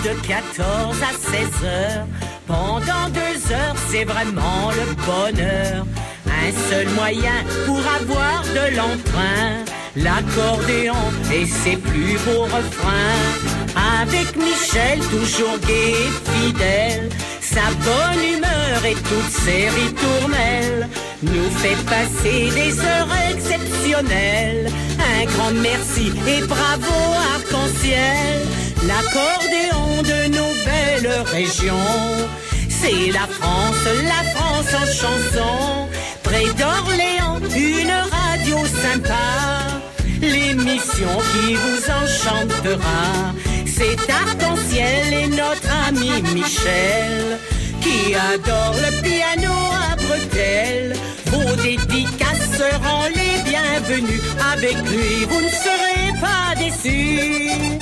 de 14 à 16 heures. Pendant 2 heures, c'est vraiment le bonheur. Un seul moyen pour avoir de l'emprunt, l'accordéon et ses plus beaux refrains. Avec Michel, toujours gai et fidèle, sa bonne humeur et toutes ses ritournelles nous fait passer des heures exceptionnelles. Un grand merci et bravo arc-en-ciel. L'accordéon de nos belles régions, c'est la France en chanson. Près d'Orléans, une radio sympa, l'émission qui vous enchantera. C'est Arc-en-Ciel et notre ami Michel, qui adore le piano à bretelles. Vos dédicaces seront les bienvenues. Avec lui, vous ne serez pas déçus.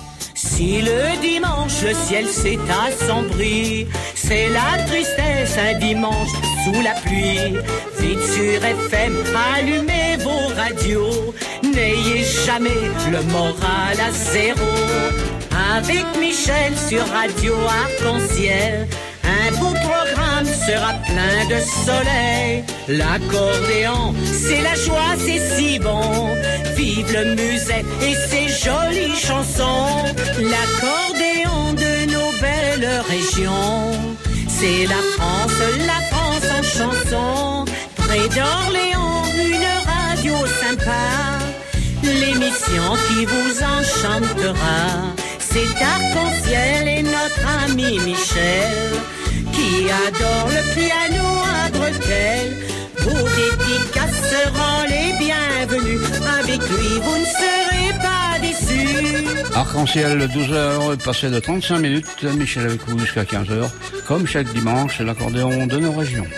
Si le dimanche le ciel s'est assombri, c'est la tristesse un dimanche sous la pluie. Vite sur FM, allumez vos radios, n'ayez jamais le moral à zéro. Avec Michel sur Radio Arc-en-Ciel, un beau programme sera plein de soleil. L'accordéon, c'est la joie, c'est si bon. Vive le musette et ses jolies chansons. L'accordéon de nos belles régions, c'est la France en chanson. Près d'Orléans, une radio sympa, l'émission qui vous enchantera. C'est Arc-en-Ciel et notre ami Michel, qui adore le piano à bretelles. Vos dédicaces seront les bienvenus. Avec lui, vous ne serez pas déçus. Arc-en-Ciel, 12h, passé de 35 minutes. Michel avec vous jusqu'à 15h. Comme chaque dimanche, c'est l'accordéon de nos régions.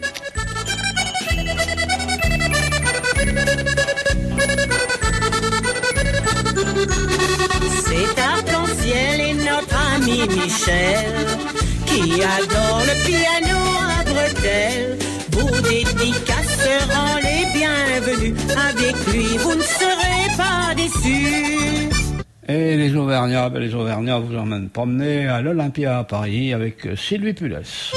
C'est Arc-en-Ciel et notre ami Michel, qui adore le piano à bretelles. Vos dédicaces seront les bienvenus. Avec lui, vous ne serez pas déçus. Et les Auvergnats vous emmènent promener à l'Olympia à Paris avec Sylvie Pulès.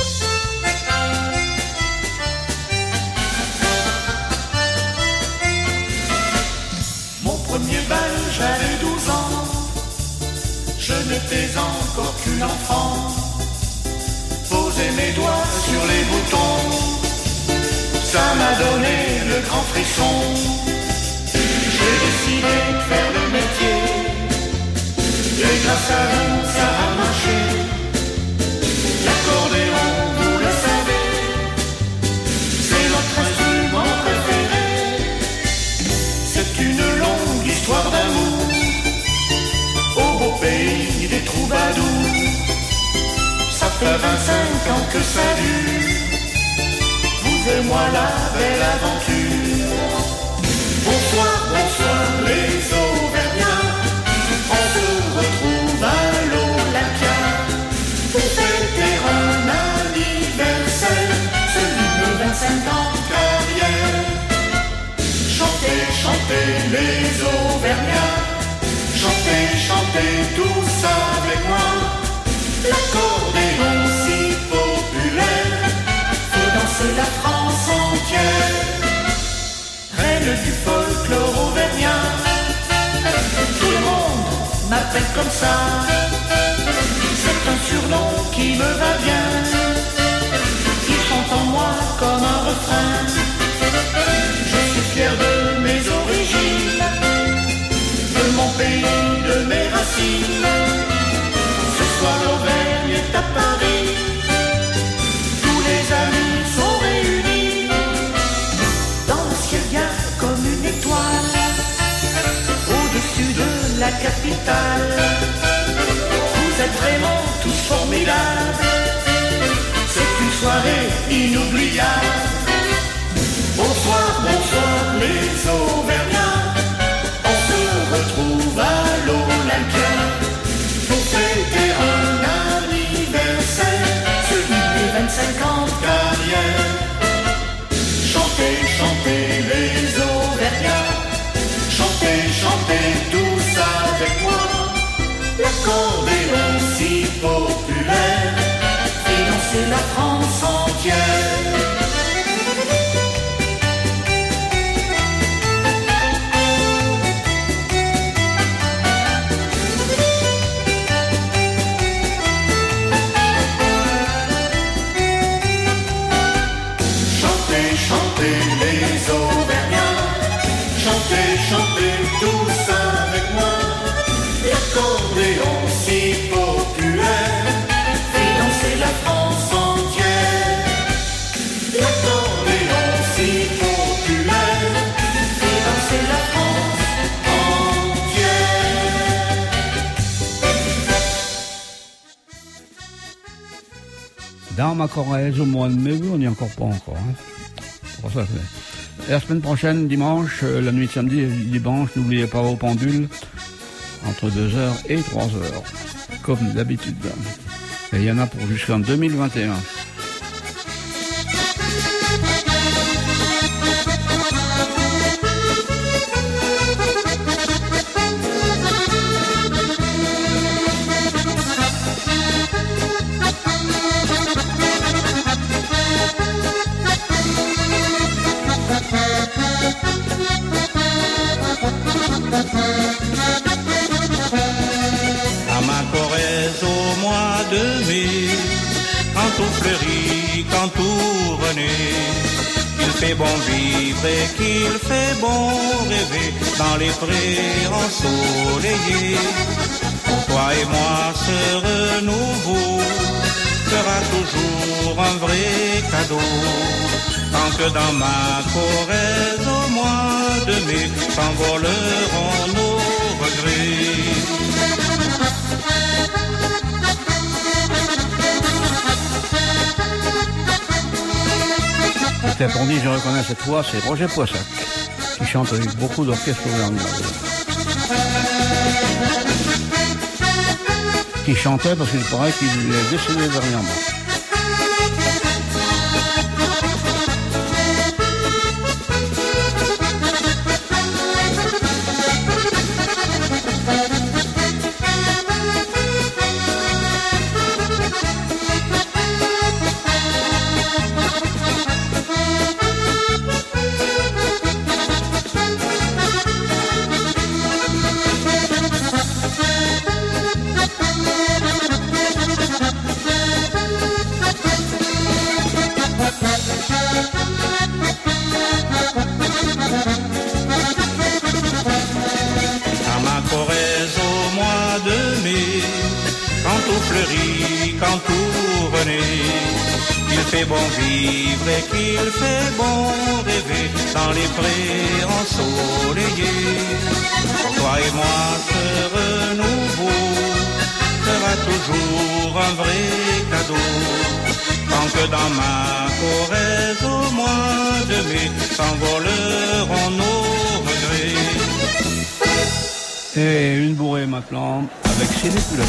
Mon premier bal, j'avais 12 ans. Je n'étais encore qu'une enfant. Poser mes doigts sur les boutons, ça m'a donné le grand frisson. J'ai décidé de faire le métier, et grâce à vous, ça a marché. L'accordéon, vous le savez, c'est notre instrument préféré. C'est une longue histoire d'amour au beau pays des troubadours. Ça fait 25 ans que ça dure, vous et moi la belle aventure. Bonsoir, bonsoir les Auvergnats, on se retrouve à l'Olympia pour fêter un anniversaire, celui de 25 ans de carrière. Chantez, chantez les Auvergnats, chantez, chantez tous avec moi. L'accordéon si populaire fait danser la France entière. Reine du folklore auvergnat, tout le monde m'appelle comme ça. C'est un surnom qui me va bien, qui chante en moi comme un refrain. Je suis fier de mes origines, de mon pays, de mes racines. Ce soir l'Auvergne est à Paris, tous les amis sont réunis. Dans le ciel bien comme une étoile, au-dessus de la capitale. Vous êtes vraiment tous formidables, c'est une soirée inoubliable. Bonsoir, bonsoir les Auvergnats, on se retrouve à l'Olympia pour fêter un anniversaire, celui des 25 ans de carrière. Chantez, chantez les Auvergnats, chantez, chantez tous avec moi. L'accordéon si Dans ma Corrèze, au mois de mai, on n'y est encore pas encore. Hein. Pour ça, et la semaine prochaine, dimanche, la nuit de samedi et dimanche, n'oubliez pas vos pendules, entre 2h et 3h, comme d'habitude. Et il y en a pour jusqu'en 2021. À ma Corrèze au mois de mai, quand tout fleurit, quand tout renaît, qu'il fait bon vivre et qu'il fait bon rêver dans les prés ensoleillés. Pour toi et moi ce renouveau sera toujours un vrai cadeau. Tant que dans ma Corrèze au mois de mai s'envoleront nos regrets. C'était pour dire, je reconnais cette voix, c'est Roger Poissac, qui chante avec beaucoup d'orchestres auvergnats. Qui chantait parce qu'il paraît qu'il est décédé dernièrement. Quand tout renaît, il fait bon vivre et qu'il fait bon rêver dans les prés ensoleillés. Pour toi et moi ce renouveau sera toujours un vrai cadeau. Tant que dans ma Corrèze au mois de mai s'envoleront nos regrets. Et une bourrée maintenant avec Cinépulos.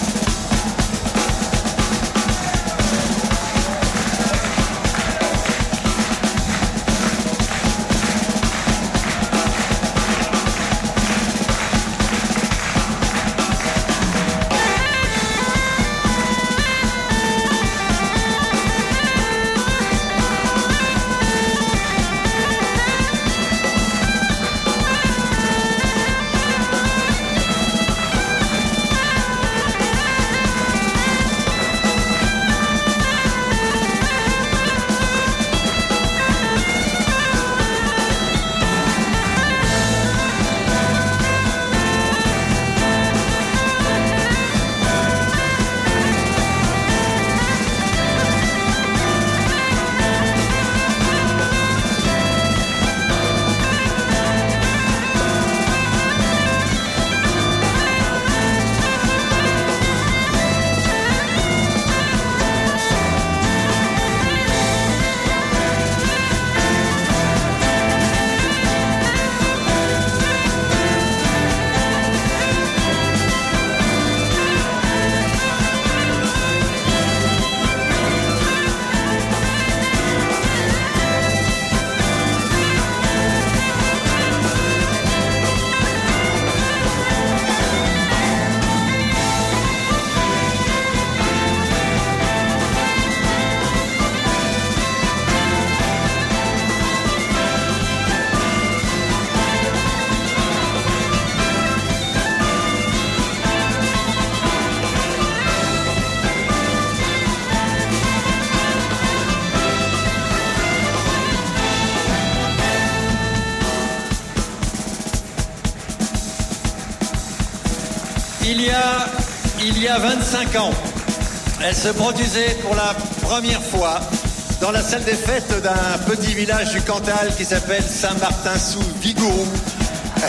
Il y a 25 ans, elle se produisait pour la première fois dans la salle des fêtes d'un petit village du Cantal qui s'appelle Saint-Martin-sous-Vigourou.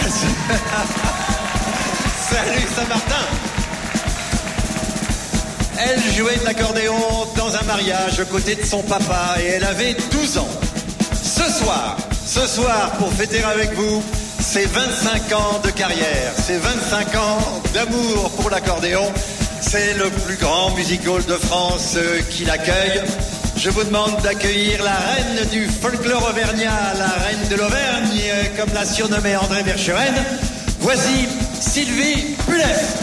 Salut Saint-Martin. Elle jouait de l'accordéon dans un mariage aux côtés de son papa et elle avait 12 ans. Ce soir, pour fêter avec vous, c'est 25 ans de carrière, c'est 25 ans d'amour pour l'accordéon. C'est le plus grand music hall de France qui l'accueille. Je vous demande d'accueillir la reine du folklore auvergnat, la reine de l'Auvergne, comme l'a surnommée André Verschuren. Voici Sylvie Pulef.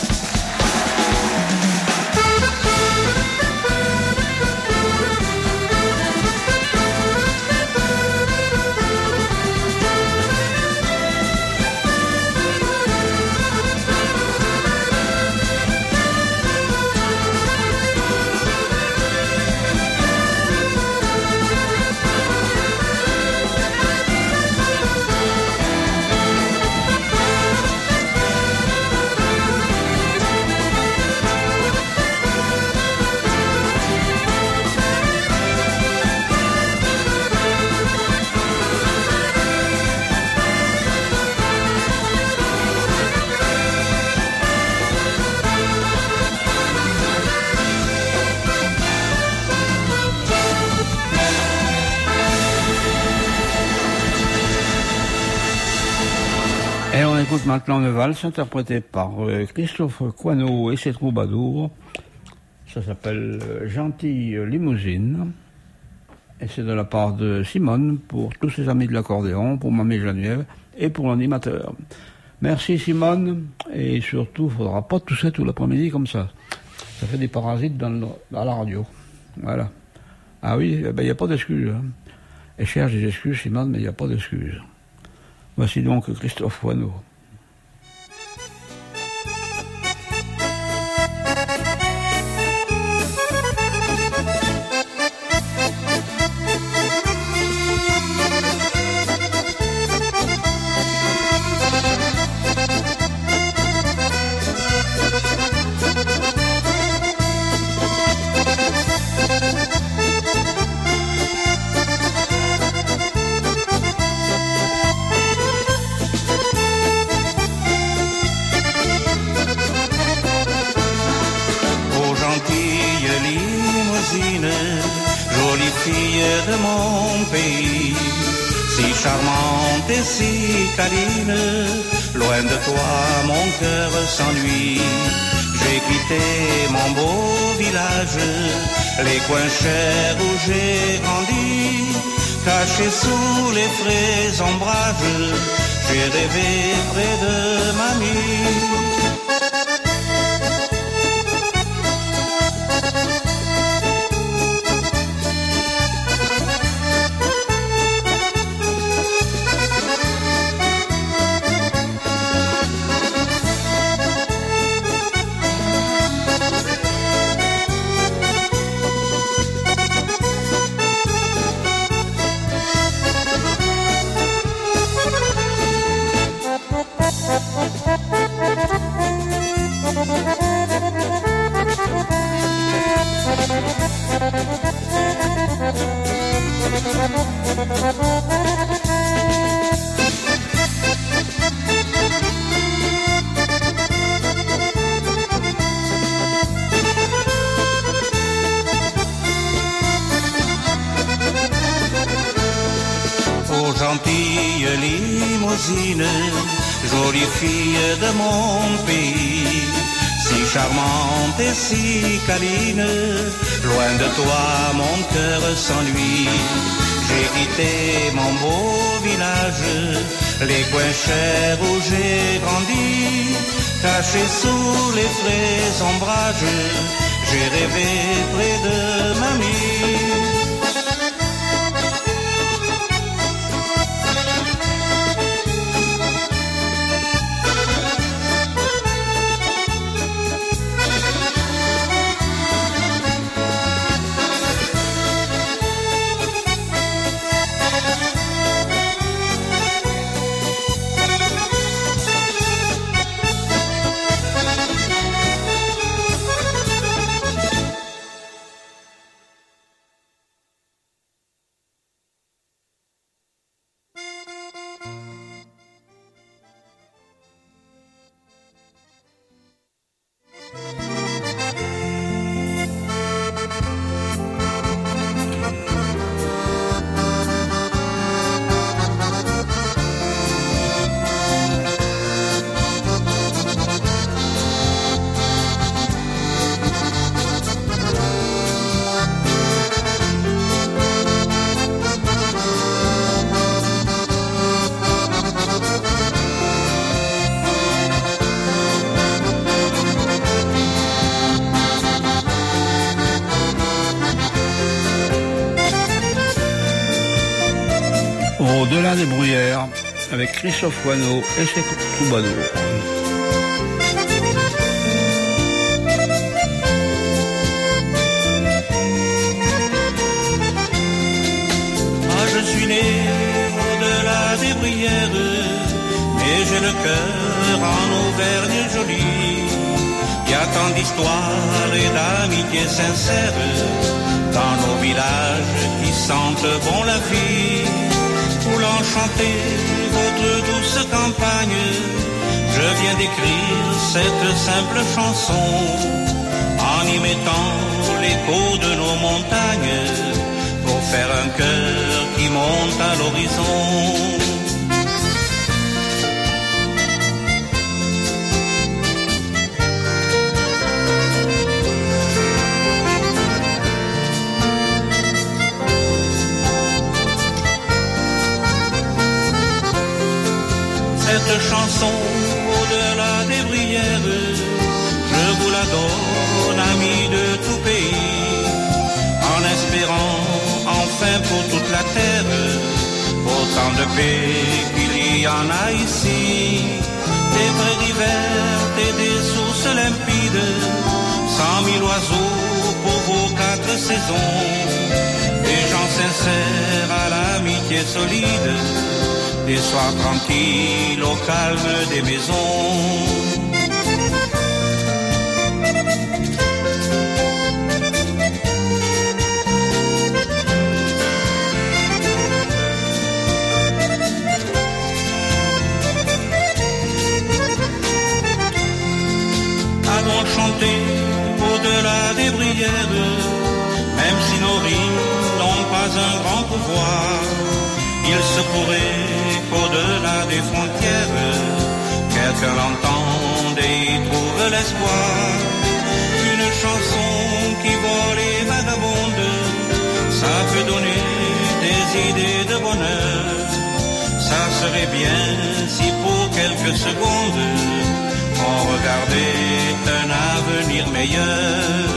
Et on écoute maintenant une valse interprétée par Christophe Coineau et ses troubadours. Ça s'appelle Gentille Limousine. Et c'est de la part de Simone pour tous ses amis de l'accordéon, pour Mamie Geneviève et pour l'animateur. Merci Simone, et surtout, il ne faudra pas tousser tout l'après-midi comme ça. Ça fait des parasites dans la radio. Voilà. Ah oui, il n'y a pas d'excuses. Hein. Et cherche des excuses, Simone, mais il n'y a pas d'excuses. Voici donc Christophe Coineau. Jolie fille de mon pays, si charmante et si câline, loin de toi mon cœur s'ennuie. J'ai quitté mon beau village, les coins chers où j'ai grandi, caché sous les frais ombrages, j'ai rêvé près de mamie. Gentille limousine, jolie fille de mon pays, si charmante et si câline, loin de toi mon cœur s'ennuie. J'ai quitté mon beau village, les coins chers où j'ai grandi, caché sous les frais ombrages, j'ai rêvé près de mamie. Au-delà des bruyères, avec Christophe Wano et ses troubadours. Je suis né au-delà des bruyères, mais j'ai le cœur en Auvergne jolie. Il y a tant d'histoires et d'amitié sincères dans nos villages qui sentent bon la vie. Voulant chanter votre douce campagne, je viens d'écrire cette simple chanson en y mettant l'écho de nos montagnes pour faire un cœur qui monte à l'horizon. Cette chanson au-delà des bruyères, je vous la donne, amis de tout pays, en espérant enfin pour toute la terre autant de paix qu'il y en a ici, des prairies vertes et des sources limpides, 100 000 oiseaux pour vos 4 saisons, des gens sincères à l'amitié solide, des soirs tranquilles au calme des maisons. Allons chanter au-delà des bruyères, même si nos rimes n'ont pas un grand pouvoir, il se pourrait qu'au-delà des frontières, quelqu'un l'entende et y trouve l'espoir. Une chanson qui vole et vagabonde, ça peut donner des idées de bonheur. Ça serait bien si pour quelques secondes, on regardait un avenir meilleur.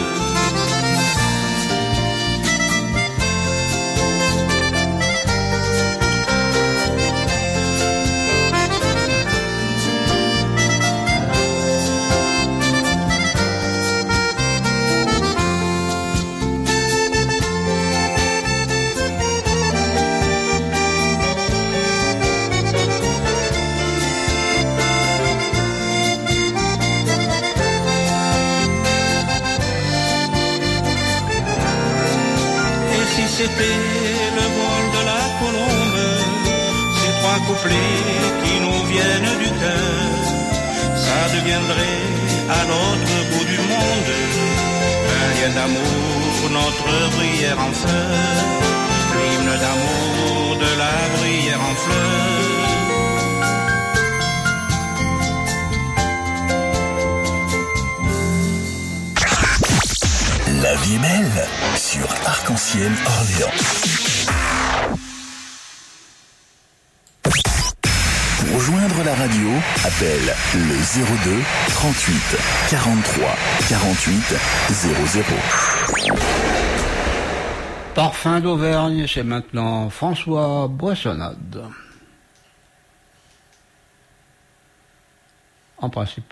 C'était le vol de la colombe, ces 3 couplets qui nous viennent du cœur, ça deviendrait à l'autre bout du monde un lien d'amour, notre bruyère en fleurs, l'hymne d'amour de la bruyère en fleurs. La vie est belle sur Arc-en-Ciel Orléans. Pour rejoindre la radio, appelle le 02 38 43 48 00. Parfum d'Auvergne, c'est maintenant François Boissonnade. En principe.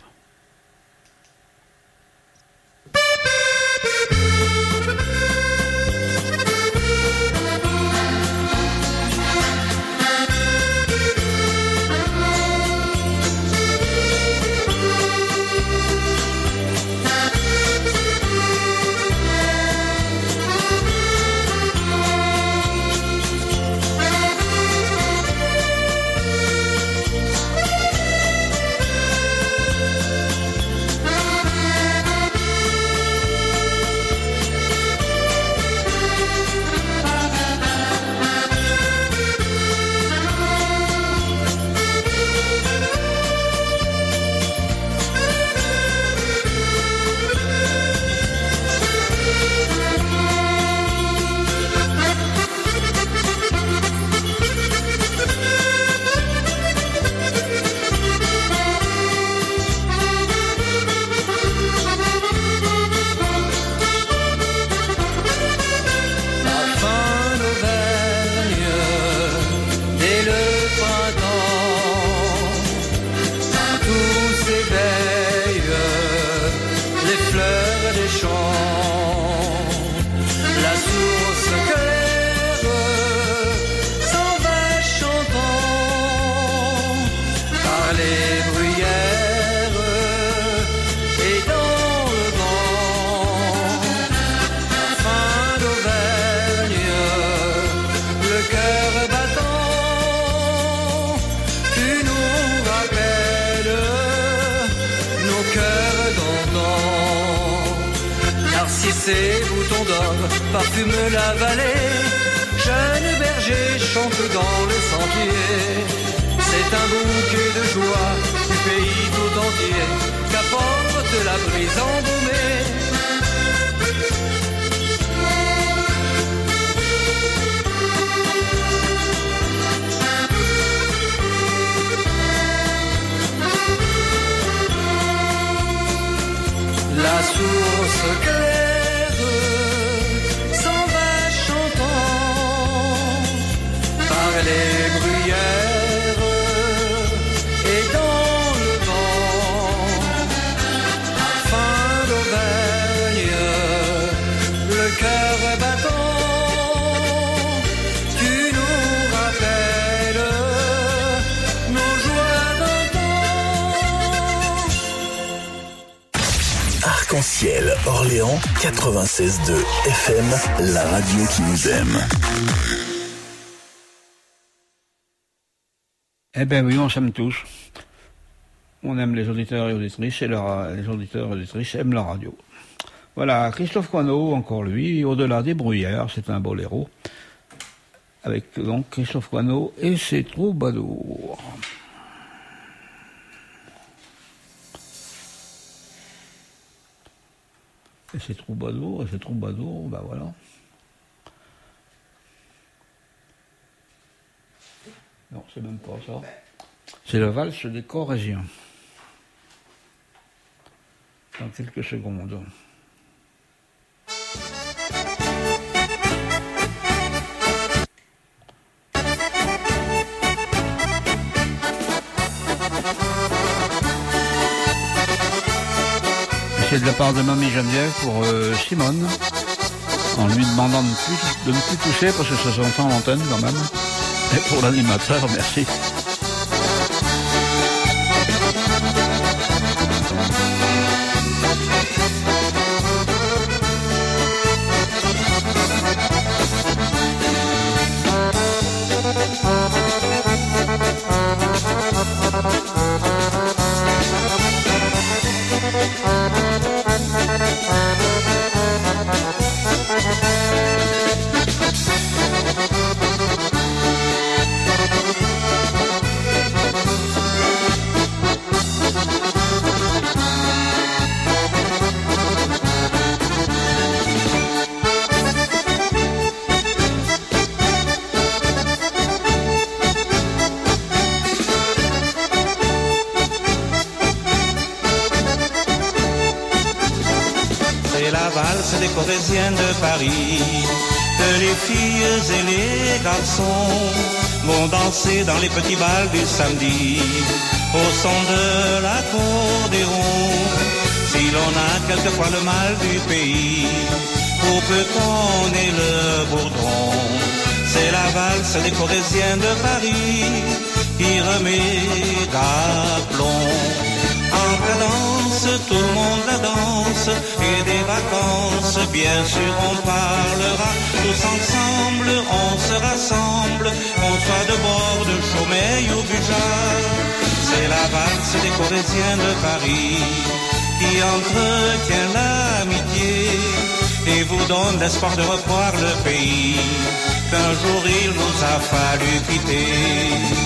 narcisses et boutons d'or parfument la vallée. Jeunes bergers chantent dans le sentier. C'est un bouquet de joie du pays tout entier qu'apporte la brise embaumée. La source claire s'en va chantant par les bruyères et dans le vent. Fin d'Auvergne, le cœur battant, tu nous rappelles nos joies d'antan. Arc-en-ciel, Orléans, 96.2 FM, la radio qui nous aime. Eh ben oui, on s'aime tous. On aime les auditeurs et auditrices, et les auditeurs et auditrices aiment la radio. Voilà, Christophe Coineau, encore lui, Au-delà des bruyères, c'est un boléro. Avec donc Christophe Coineau et ses troubadours. Et ces troubadours, ben voilà. Non, c'est même pas ça. C'est la valse des Corésiens. Dans quelques secondes. C'est de la part de Mamie Geneviève pour Simone, en lui demandant de ne plus toucher parce que ça s'entend à l'antenne quand même. Et pour l'animateur, merci. Des Corésiennes de Paris, que les filles et les garçons vont danser dans les petits bals du samedi, au son de l'accordéon. Si l'on a quelquefois le mal du pays, pour peu qu'on ait le bourdon, c'est la valse des Corésiennes de Paris qui remet d'aplomb. En cadence, tout le monde la danse, et des vacances, bien sûr on parlera. Tous ensemble, on se rassemble, qu'on soit de bord de Chaumeil ou Bujard. C'est la valse des Corésiennes de Paris qui entretient l'amitié et vous donne l'espoir de revoir le pays qu'un jour il nous a fallu quitter.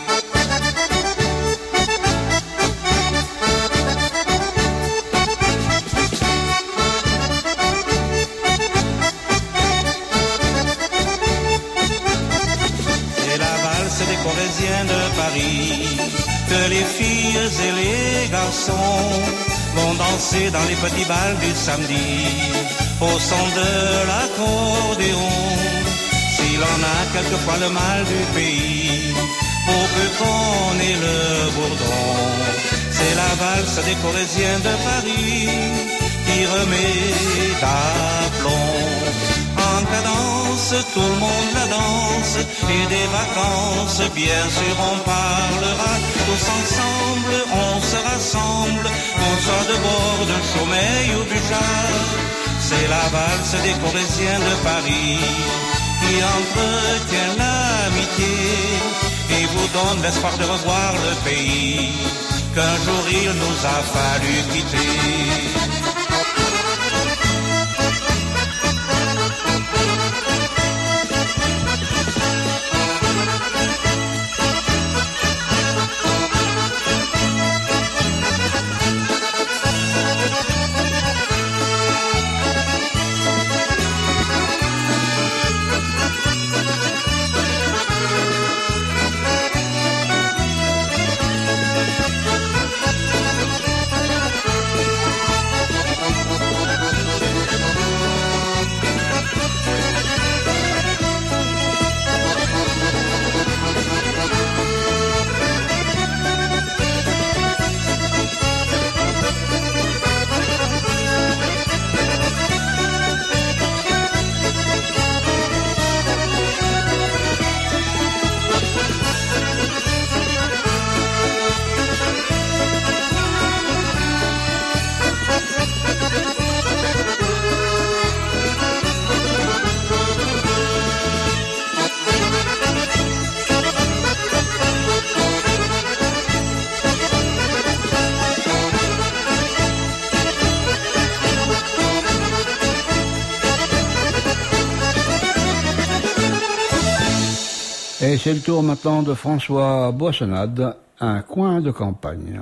Que les filles et les garçons vont danser dans les petits bals du samedi, au son de l'accordéon. Si l'on a quelquefois le mal du pays, pour peu qu'on ait le bourdon, c'est la valse des Corésiennes de Paris qui remet d'aplomb. En cadence, tout le monde la danse, et des vacances, bien sûr on parlera. Tous ensemble, on se rassemble, qu'on soit de bord de Chaumeil ou Bujard. C'est la valse des Corésiennes de Paris qui entretient l'amitié et vous donne l'espoir de revoir le pays qu'un jour il nous a fallu quitter. Et c'est le tour maintenant de François Boissonnade, un coin de campagne.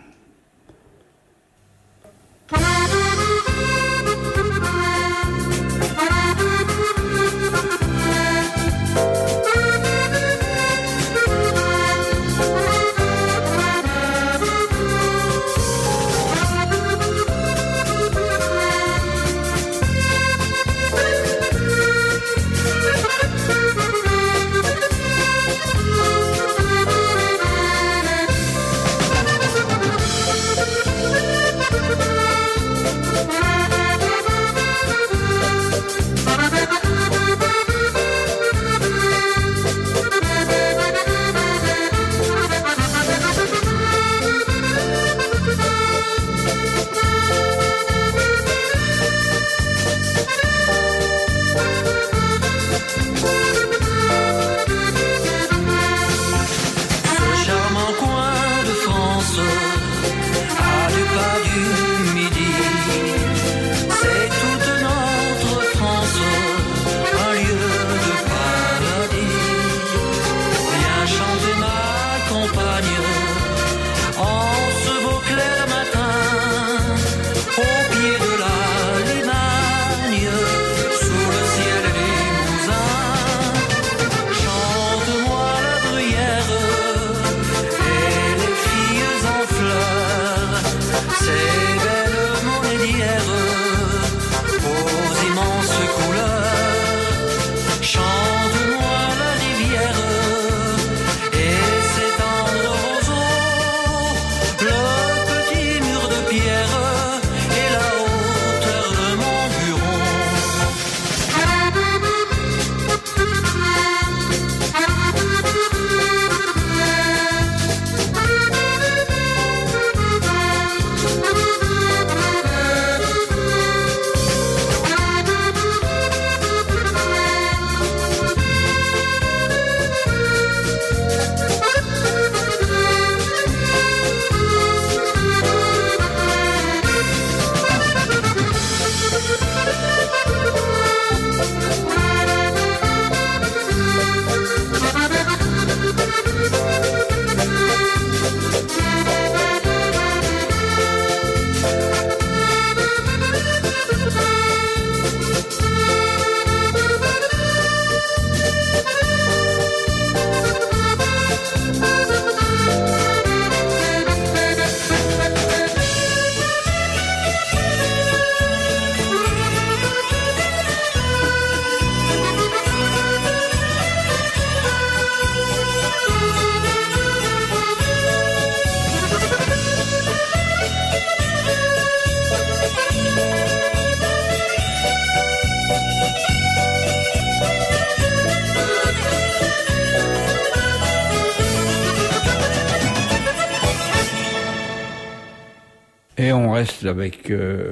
Et on reste avec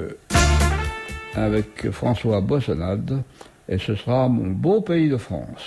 François Boissonnade, et ce sera Mon beau pays de France.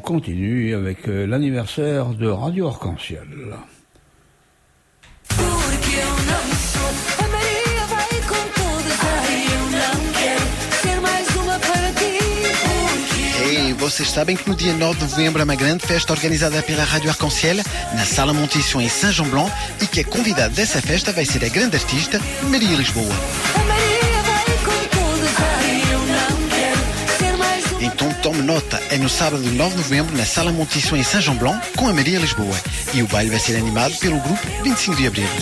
continue avec l'anniversaire de Radio Arc-en-Ciel. E vocês sabem que no dia 9 de novembro é uma grande festa organizada pela Rádio Arc-en-Ciel na Sala Montição em Saint-Jean-Blanc e que a convidada dessa festa vai ser a grande artista Maria Lisboa. Então tome nota, é no sábado 9 de novembro na Sala Montição em Saint-Jean-Blanc com a Maria Lisboa e o baile vai ser animado pelo grupo 25 de Abril.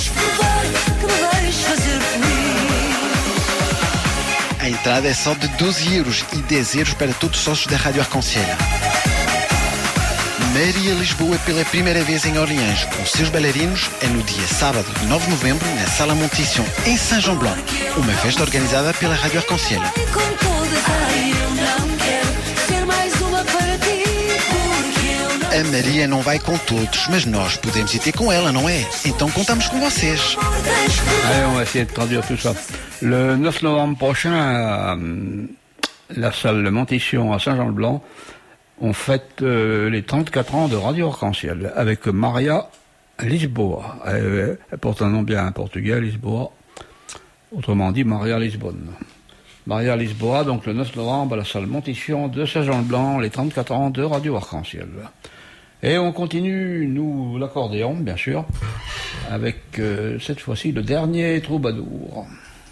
A entrada é só de 12 euros e 10 euros para todos os sócios da Rádio Arc-en-Ciel. Maria Lisboa pela primeira vez em Orleans com seus bailarinos é no dia sábado 9 de novembro na Sala Montição em Saint-Jean-Blanc, uma festa organizada pela Rádio Arc-en-Ciel. A Maria não vai com todos, mas nós podemos ir ter com ela, não é? Então contamos com vocês. Allez, on va essayer de traduire tout ça. Le 9 novembre prochain, à la salle Montition à Saint-Jean-le-Blanc, on fête les 34 ans de Radio Arc-en-Ciel avec Maria Lisboa. Elle porte un nom bien portugais, Lisboa. Autrement dit, Maria Lisbonne. Maria Lisboa, donc le 9 novembre à la salle Montition de Saint-Jean-le-Blanc, les 34 ans de Radio Arc-en-Ciel. Et on continue, nous, l'accordéon, bien sûr, avec cette fois-ci le dernier troubadour.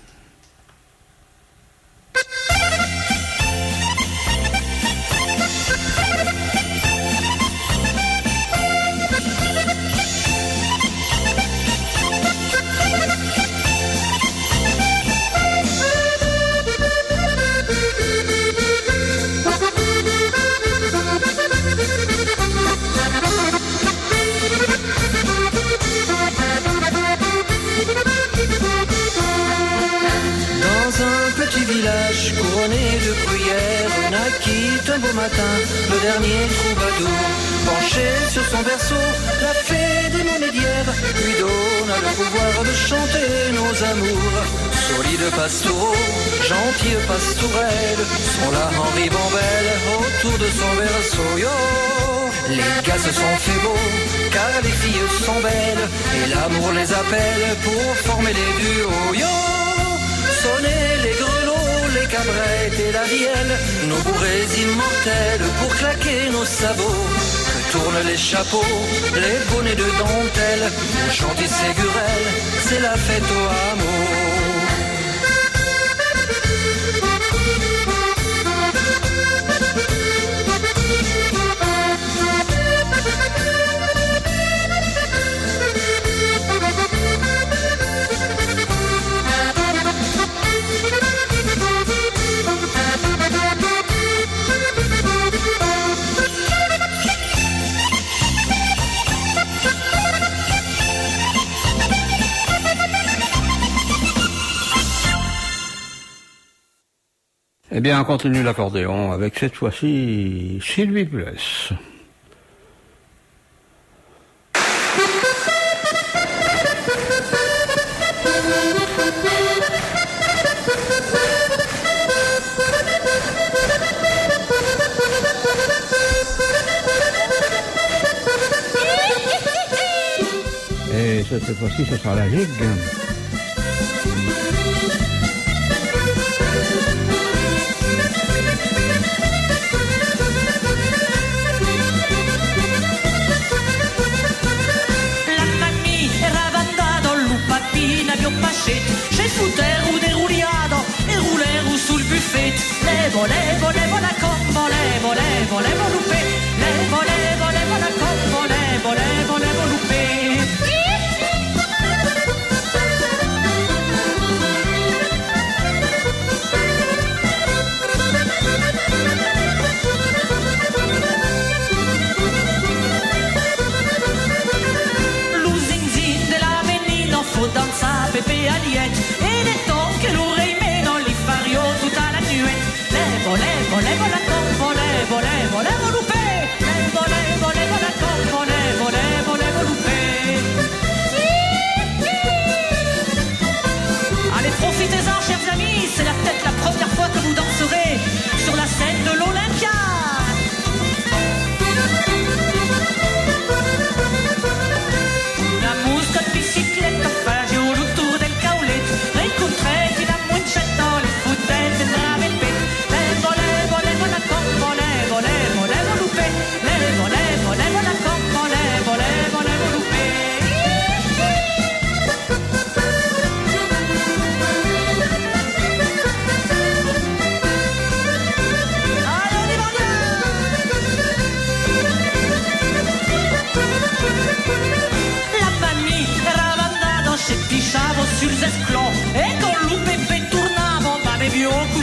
Village couronné de bruyères, naquit un beau matin le dernier troubadour. Penché sur son berceau, la fée des monédières lui donna le pouvoir de chanter nos amours. Solides pastoraux, gentilles pastourelles sont là en ribambelle autour de son berceau. Yo, les gars se sont fait beaux car les filles sont belles et l'amour les appelle pour former les duos. Yo, sonnez les grelots, les cabrettes et la vielle, nos bourrées immortelles pour claquer nos sabots. Que tournent les chapeaux, les bonnets de dentelle, les gentilles ségurelles, c'est la fête au hameau. Eh bien, on continue l'accordéon avec cette fois-ci Sylvie Pless. Et cette fois-ci, ce sera la gigue. C'è il futero de ruliado e rulero sul buffet. Levo, levo, levo la combo, levo, levo, levo lupe. Levo, levo, levo la combo, levo, levo, levo lupe. Danza Pepe Aliette e le tocche l'oreille mais non li fario tutta la nuit. Levo, levo, levo la combo, levo, levo, levo lupe. Levo, levo, levo la combo, levo, levo, levo lupe. Allez, profitez-en, chers amis, c'est peut-être la première fois que vous danserez sur la scène de l'Olympia.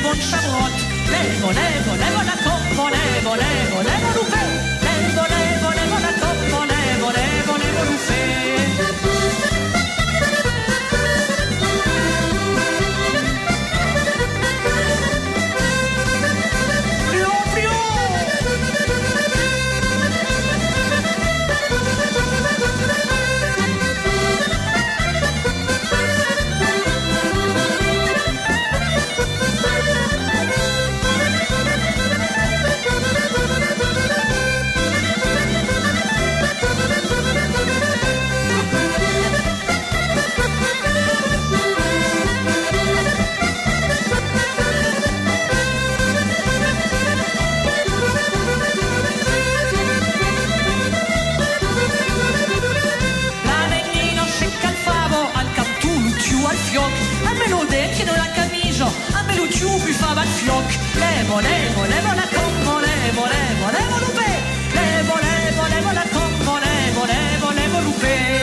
bonnes chabrottes. Levo, levo, levo la coppa, levo, levo, levo l'upè. Levo, levo, levo la coppa, levo, levo, levo l'upè. Levo, levo, levo la combo, levo, levo, levo l'upè. Levo, levo, levo la combo, levo, levo, levo l'upè.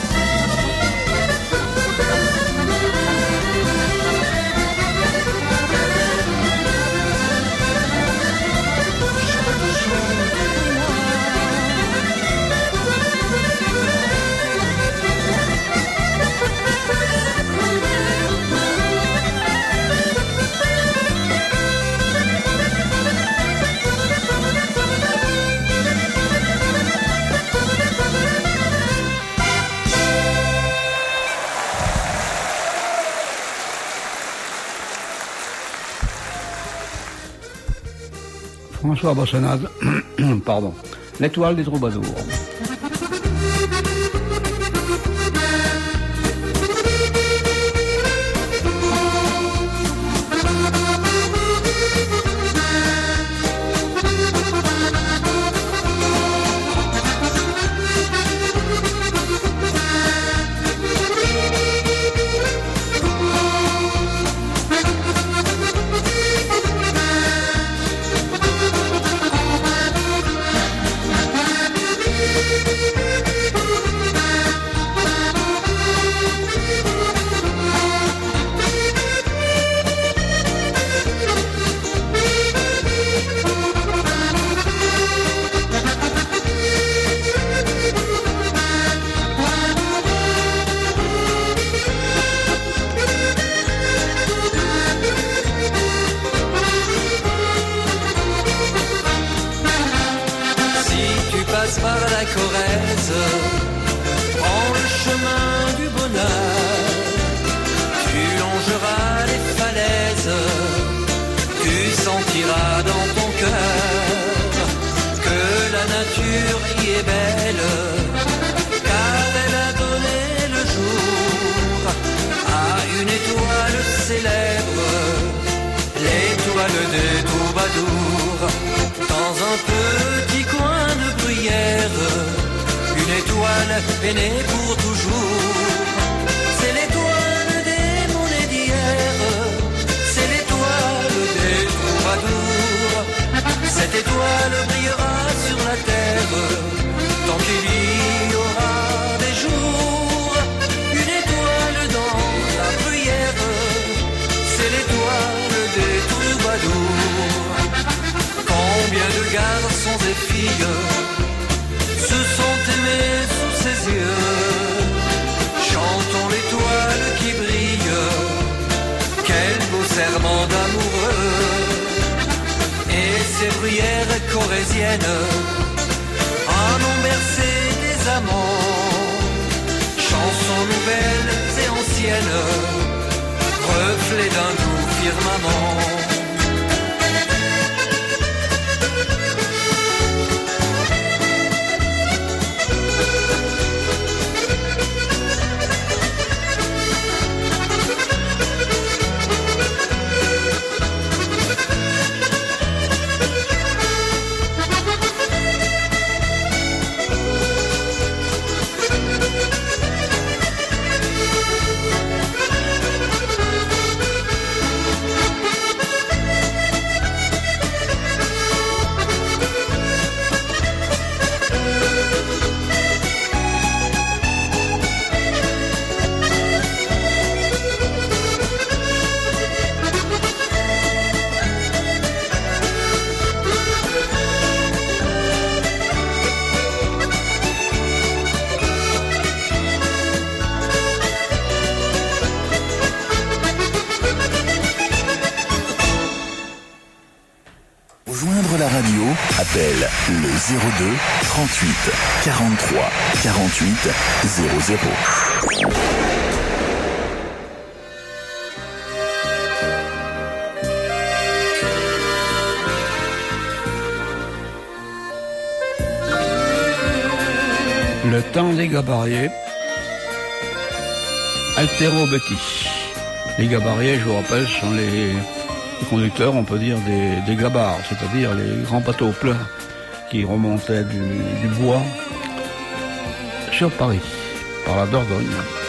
François Bossonade, pardon, l'étoile des troubadours. Par la Corrèze, prends le chemin du bonheur, tu longeras les falaises, tu sentiras dans ton cœur que la nature y est belle, car elle a donné le jour à une étoile célèbre, l'étoile des troubadours, dans un petit coin de bruyère, une étoile est née pour toujours. C'est l'étoile des monnaies d'hier, c'est l'étoile des troubadours. Cette étoile brillera sur la terre, tant qu'il y aura des jours. Une étoile dans la bruyère, c'est l'étoile des troubadours. Combien de garçons et filles se sont aimés sous ses yeux. Chantons l'étoile qui brille, quel beau serment d'amoureux. Et ces bruyères corréziennes en ont bercé des amants. Chansons nouvelles et anciennes, reflets d'un doux firmament. radio, appelle le 02 38 43 48 00. Le temps des gabariers. Altero Betti. Les gabariers, je vous rappelle, sont les conducteurs, on peut dire, des gabarres, c'est-à-dire les grands bateaux pleins qui remontaient du bois sur Paris, par la Dordogne.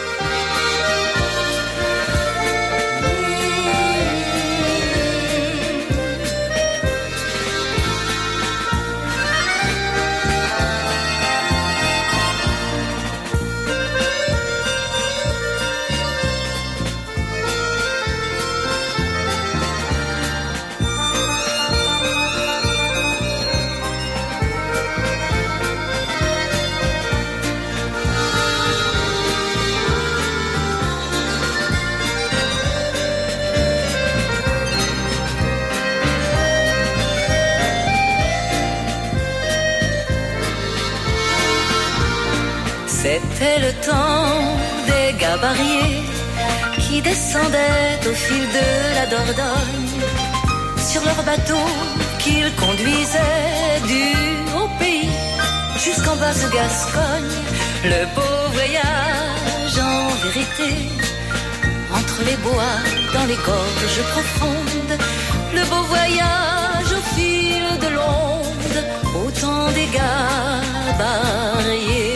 C'était le temps des gabariers qui descendaient au fil de la Dordogne sur leur bateau qu'ils conduisaient du haut pays jusqu'en basse Gascogne. Le beau voyage en vérité entre les bois dans les gorges profondes. Le beau voyage au fil de l'onde au temps des gabariers.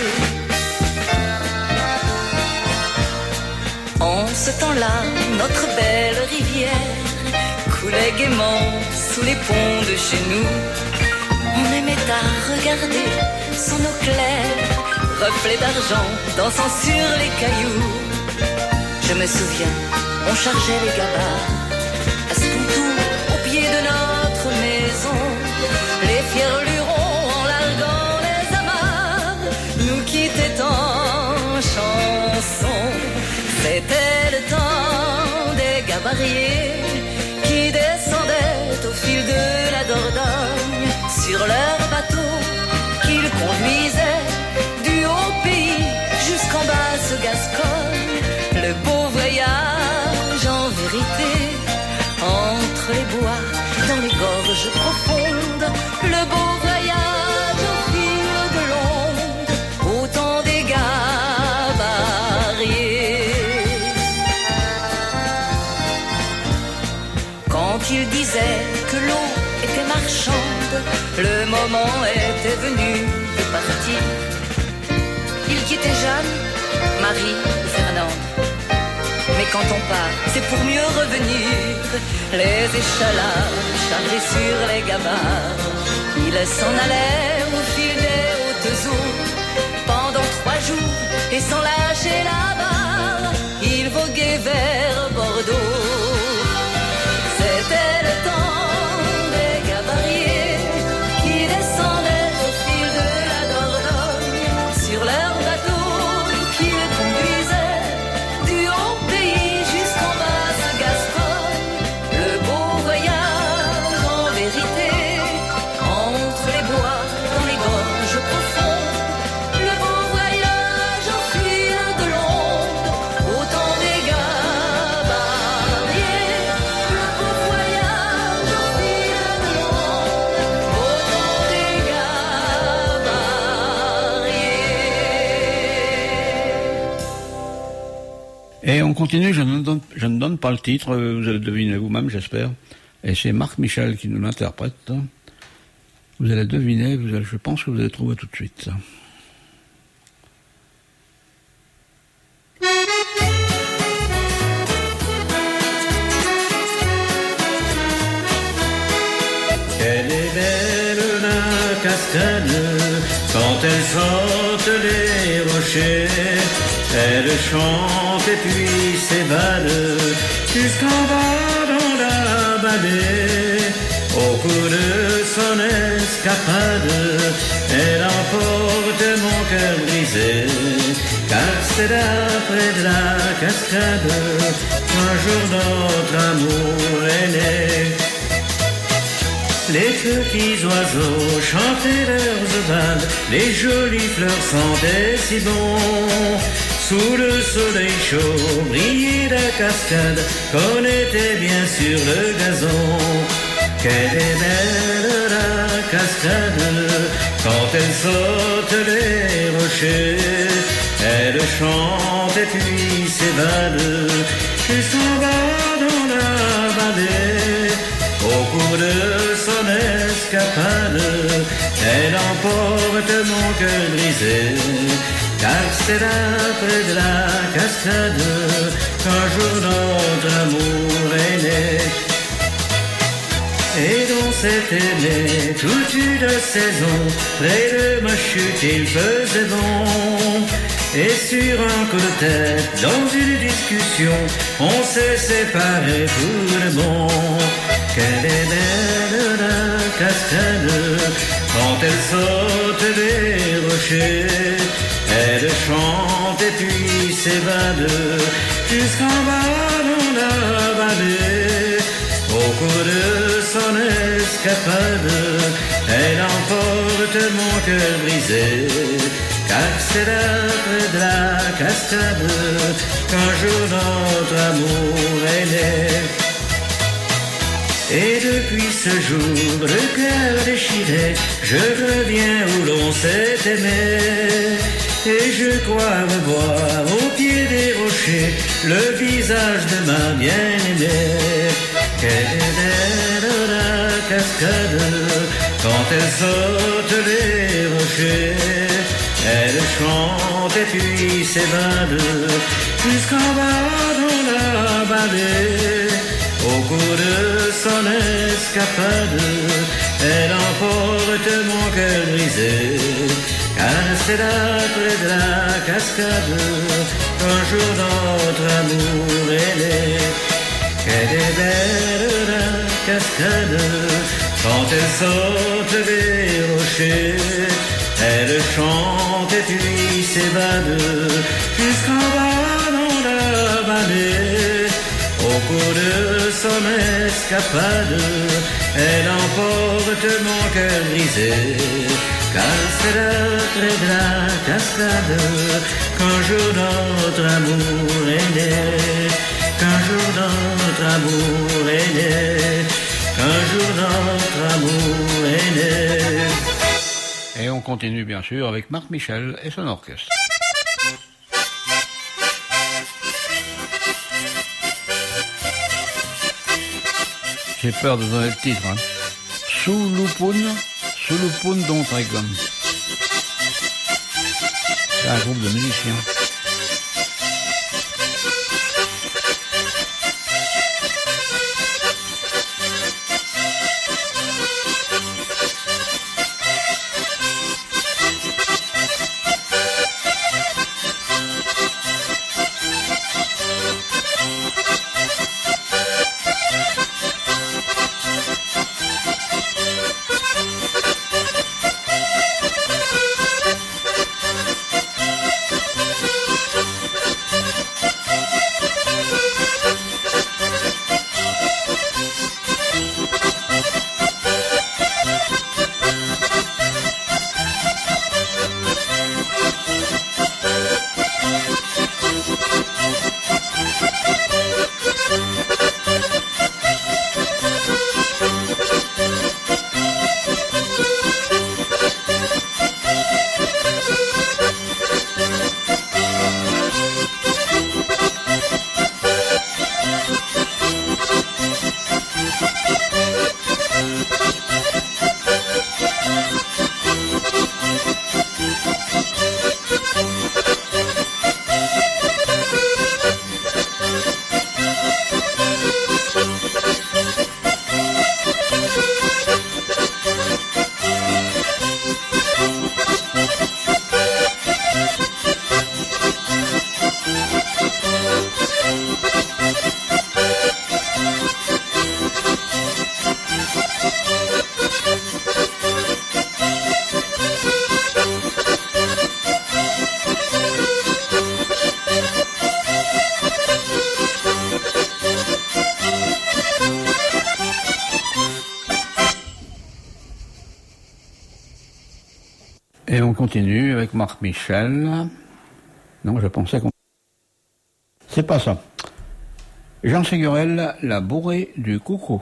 En ce temps-là, notre belle rivière coulait gaiement sous les ponts de chez nous. On aimait à regarder son eau claire, reflet d'argent dansant sur les cailloux. Je me souviens, on chargeait les gabarres à Scoutou, au pied de notre maison. Les fiers lurons en larguant les amarres nous quittaient en chanson. C'était le temps des gabariers qui descendaient au fil de la Dordogne sur leur bateau qu'ils conduisaient du haut pays jusqu'en basse Gascogne. Le beau voyage en vérité entre les bois dans les gorges profondes. Le beau voyage au fil de l'onde au temps des gabariers. Quand il disait que l'eau était marchande, le moment était venu de partir. Il quittait Jeanne, Marie ou Fernande. Mais quand on part, c'est pour mieux revenir. Les échalas chargés sur les gabarres, ils s'en allaient au fil des hautes eaux. Pendant 3 jours, et sans lâcher la barre, ils voguaient vers Bordeaux. C'était le temps des gabariers qui descendaient au fil de la Dordogne sur leur bateau qu'ils conduisaient du haut pays jusqu'en basse Gascogne. Le beau voyage en vérité entre les bois dans les gorges profondes. Le beau voyage au fil de l'onde au temps des gabariers. Le beau voyage au fil de l'onde au temps des gabariers. Et on continue, je ne donne pas le titre, vous allez deviner vous-même, j'espère. Et c'est Marc Michel qui nous l'interprète. Vous allez deviner, je pense que vous allez trouver tout de suite. Elle est belle la cascade quand elle saute les rochers. Elle chante et puis s'évade jusqu'en bas dans la vallée. Au cours de son escapade, elle emporte mon cœur brisé. Car c'est d'après de la cascade qu'un jour notre amour est né. Les petits oiseaux chantaient leurs ovales, les jolies fleurs sentaient si bon. Sous le soleil chaud brillait la cascade qu'on était bien sur le gazon. Qu'elle est belle la cascade quand elle saute les rochers. Elle chante et puis s'évade jusqu'en bas dans la vallée. Au cours de son escapade, elle emporte mon cœur brisé. Car c'est là près de la cascade qu'un jour notre amour est né. Et dans cet aimé, toute une saison, près de ma chute il faisait bon. Et sur un coup de tête, dans une discussion, on s'est séparés pour le bon. Qu'elle est belle la cascade quand elle saute des rochers. Elle chante et puis s'évade jusqu'en bas dans la vallée. Au cours de son escapade, elle emporte mon cœur brisé. Car c'est là près de la cascade qu'un jour notre amour est né. Et depuis ce jour, le cœur déchiré, je reviens où l'on s'est aimé. Et je crois revoir au pied des rochers le visage de ma bien-aimée. Qu'elle est belle la cascade quand elle saute les rochers. Elle chante et puis s'évade jusqu'en bas dans la vallée. Au cours de son escapade, elle emporte mon cœur brisé. Car c'est là près de la cascade qu'un jour notre amour est né. Qu'elle est belle la cascade quand elle saute des rochers. Elle chante et puis s'évade jusqu'en bas dans la vallée. Au cours de son escapade, elle emporte mon cœur brisé. Car c'est là près de la cascade qu'un jour notre amour est né. Qu'un jour notre amour est né. Qu'un jour notre amour est né. Et on continue bien sûr avec Marc Michel et son orchestre. J'ai peur de donner le titre. Sulupun Don Dragon. C'est un groupe de musiciens. Et on continue avec Marc Michel. Non, je pensais qu'on... C'est pas ça. Jean Ségurel, la bourrée du coucou.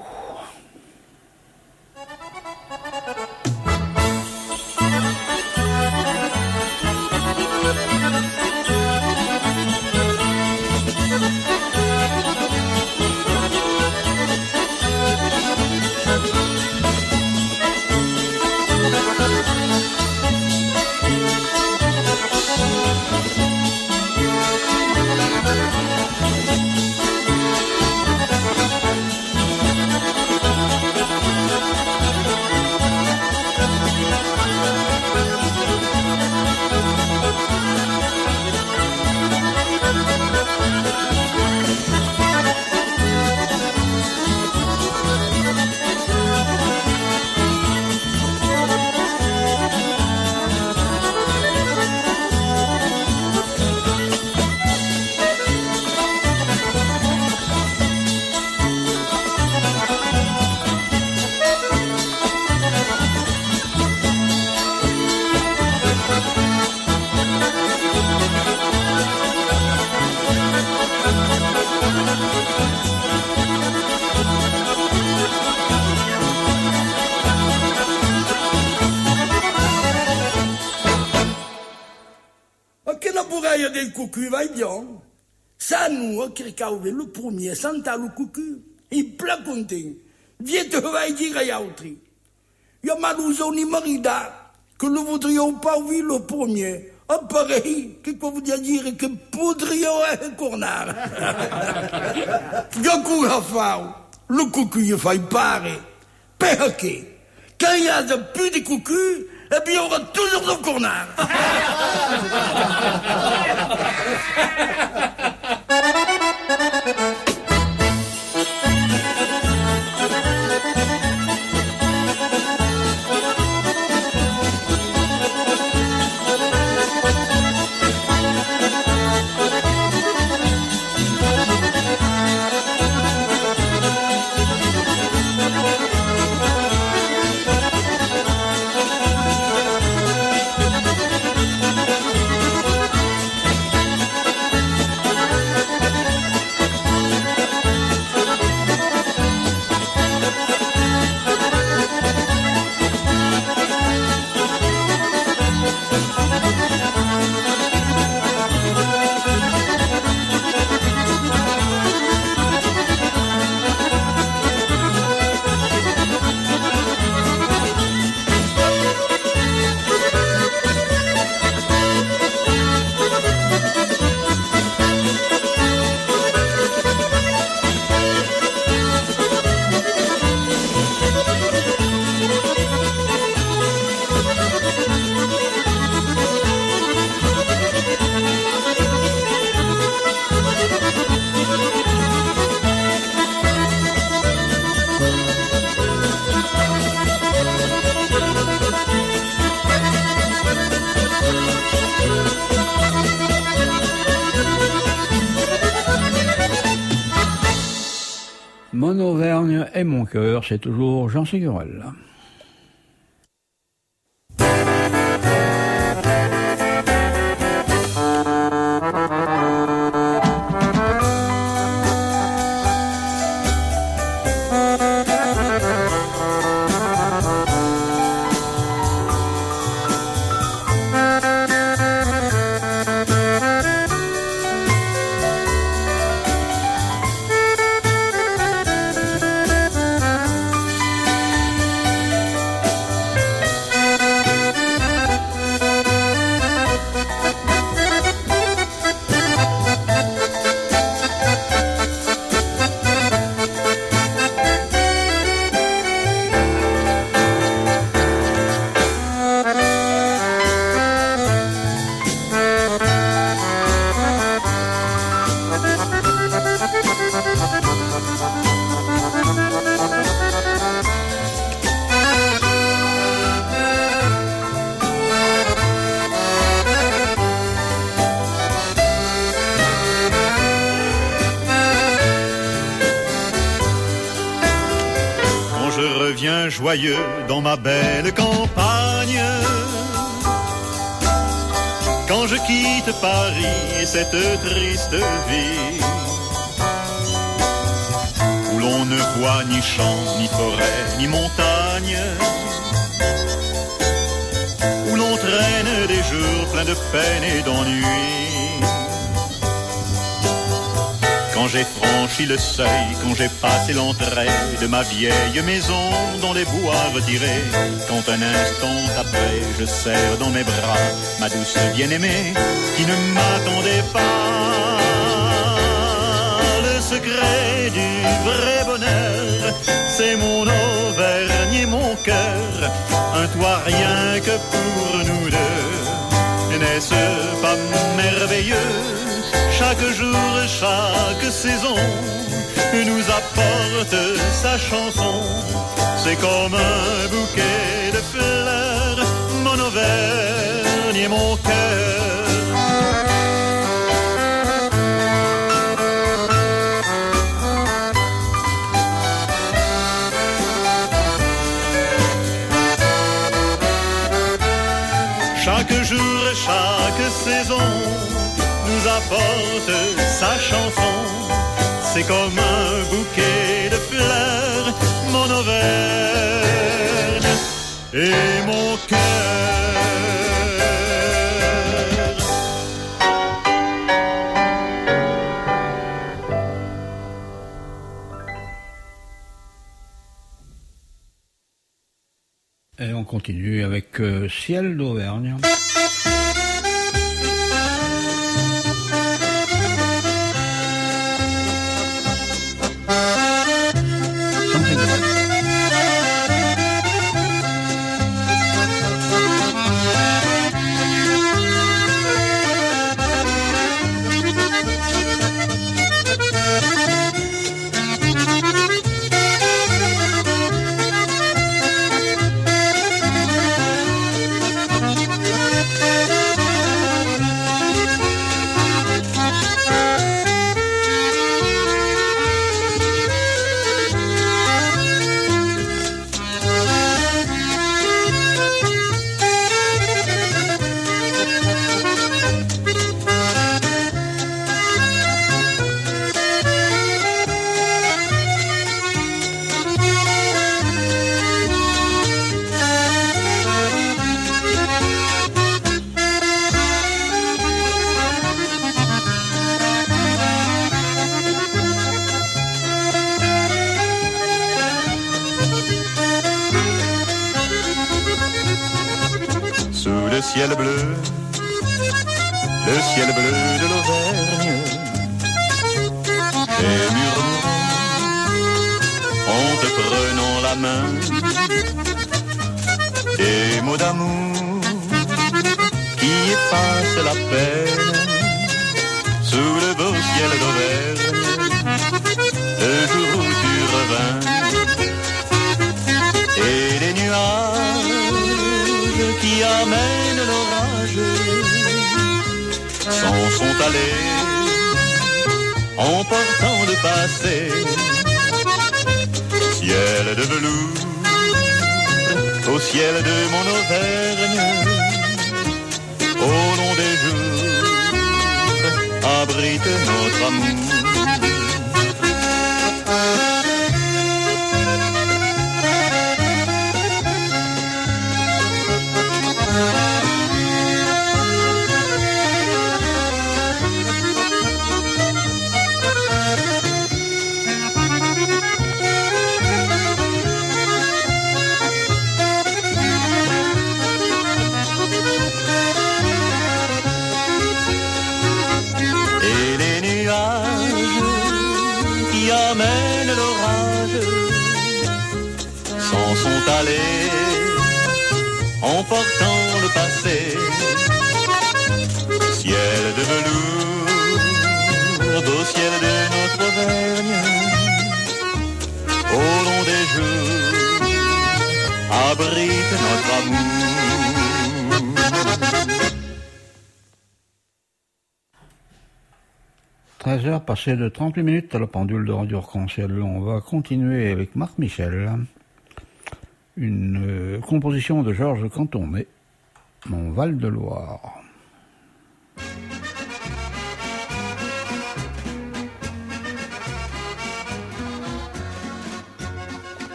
Del cucu va bien. Ça nous, qui le premier, Santa le cucu, il plein content. Viens te va dire à Yautri. Il y a Malouzo ni Marida, que nous voudrions pas vu le premier. Un pareil, qui peut vous dire que poudrions un cornard. D'un coup, le cucu, il fait pareil. Perquet. Quand il y a plus de cucu, eh bien, on aura toujours le cornard. Mon Auvergne et mon cœur, c'est toujours Jean Ségurel. Joyeux dans ma belle campagne, quand je quitte Paris et cette triste vie où l'on ne voit ni champs, ni forêt, ni montagne, où l'on traîne des jours pleins de peine et d'ennui. Quand j'ai franchi le seuil, quand j'ai passé l'entrée de ma vieille maison dans les bois retirés, quand un instant après je serre dans mes bras ma douce bien-aimée qui ne m'attendait pas. Le secret du vrai bonheur, c'est mon Auvergne et mon cœur, un toit rien que pour nous deux. N'est-ce pas merveilleux? Chaque jour, chaque saison nous apporte sa chanson. C'est comme un bouquet de fleurs, mon Auvergne et mon cœur. Chaque jour, chaque saison nous apporte sa chanson. C'est comme un bouquet de fleurs, mon Auvergne et mon cœur. Et on continue avec Ciel d'Auvergne. ciel bleu, le ciel bleu de l'Auvergne, j'ai murmuré en te prenant la main des mots d'amour qui effacent la peine sous le beau ciel d'Auvergne, le jour où tu revins et les nuages qui amènent l'orage s'en sont allés, emportant le passé. Ciel de velours, au ciel de mon Auvergne, au long des jours, abrite notre amour. Sont allés, emportant le passé. Ciel de velours, beau ciel de notre Auvergne, au long des jours, abrite notre amour. 13h passées de 38 minutes à la pendule de Radio Arc-en-Ciel. On va continuer avec Marc Michel. Une composition de Georges Cantourné, Mon Val de Loire.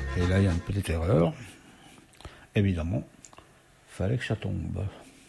Et là, il y a une petite erreur. Évidemment, fallait que ça tombe.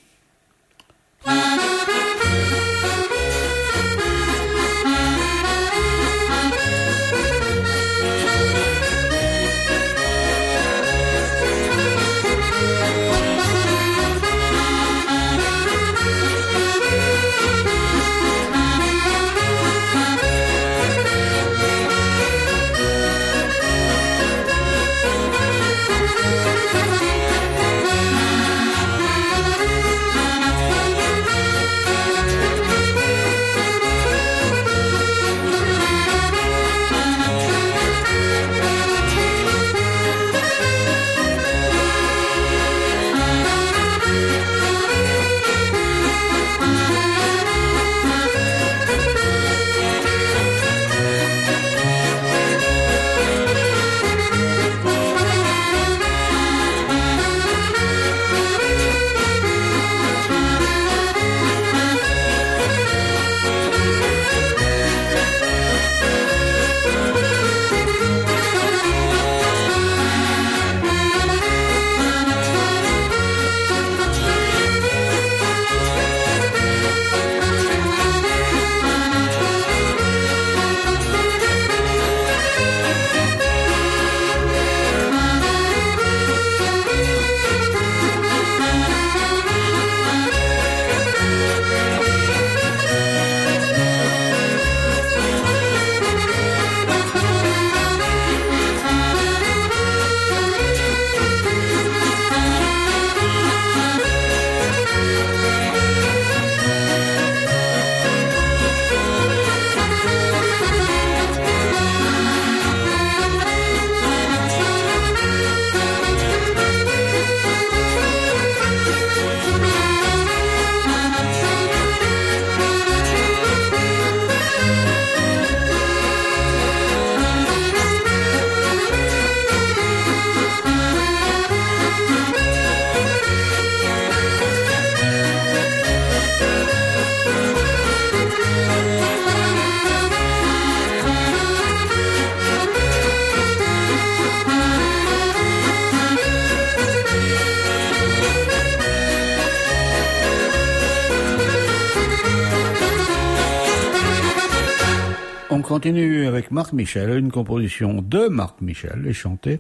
On continue avec Marc Michel, une composition de Marc Michel et chantée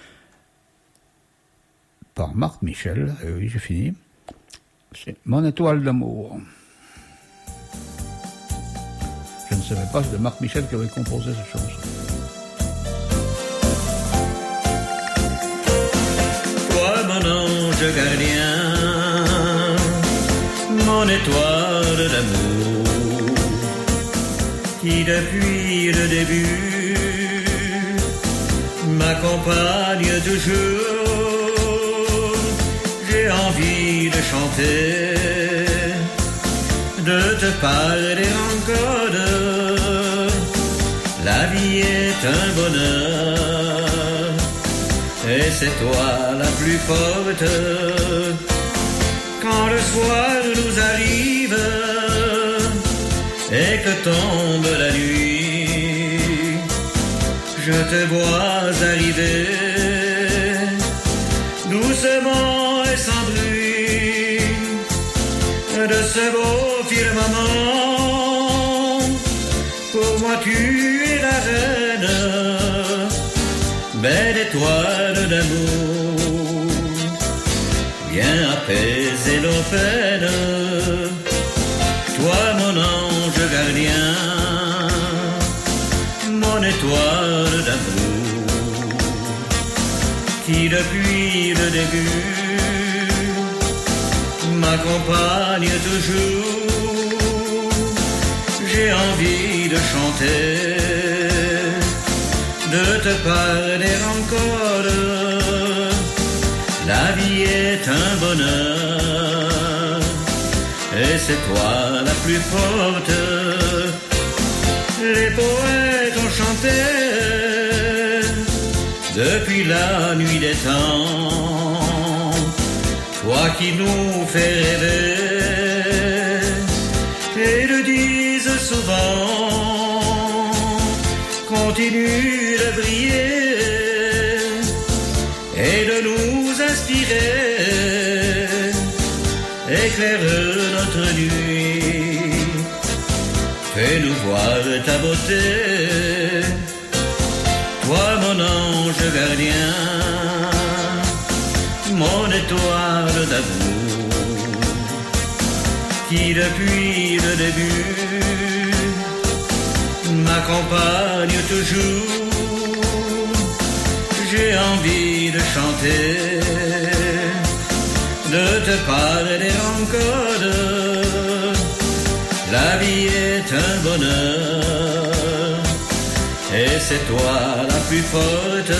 par Marc Michel. Et oui, j'ai fini. C'est Mon étoile d'amour. Je ne savais pas, c'est de Marc Michel qui avait composé cette chanson. Toi, mon ange gardien, mon étoile d'amour, qui depuis le début m'accompagne toujours. J'ai envie de chanter, de te parler encore. La vie est un bonheur, et c'est toi la plus forte. Quand le soir nous arrive et que tombe la nuit, je te vois arriver, doucement et sans bruit, de ce beau firmament. Pour moi tu es la reine, belle étoile d'amour, viens apaiser nos peines. Toi mon ange gardien, mon étoile d'amour, qui depuis le début m'accompagne toujours. J'ai envie de chanter, de te parler encore. La vie est un bonheur, et c'est toi la plus forte. Les poètes ont chanté depuis la nuit des temps, toi qui nous fais rêver et le disent souvent. Continue de briller inspiré, éclaire notre nuit, fais-nous voir ta beauté, toi mon ange gardien, mon étoile d'amour, qui depuis le début m'accompagne toujours. J'ai envie de chanter, de te parler encore. La vie est un bonheur, et c'est toi la plus forte.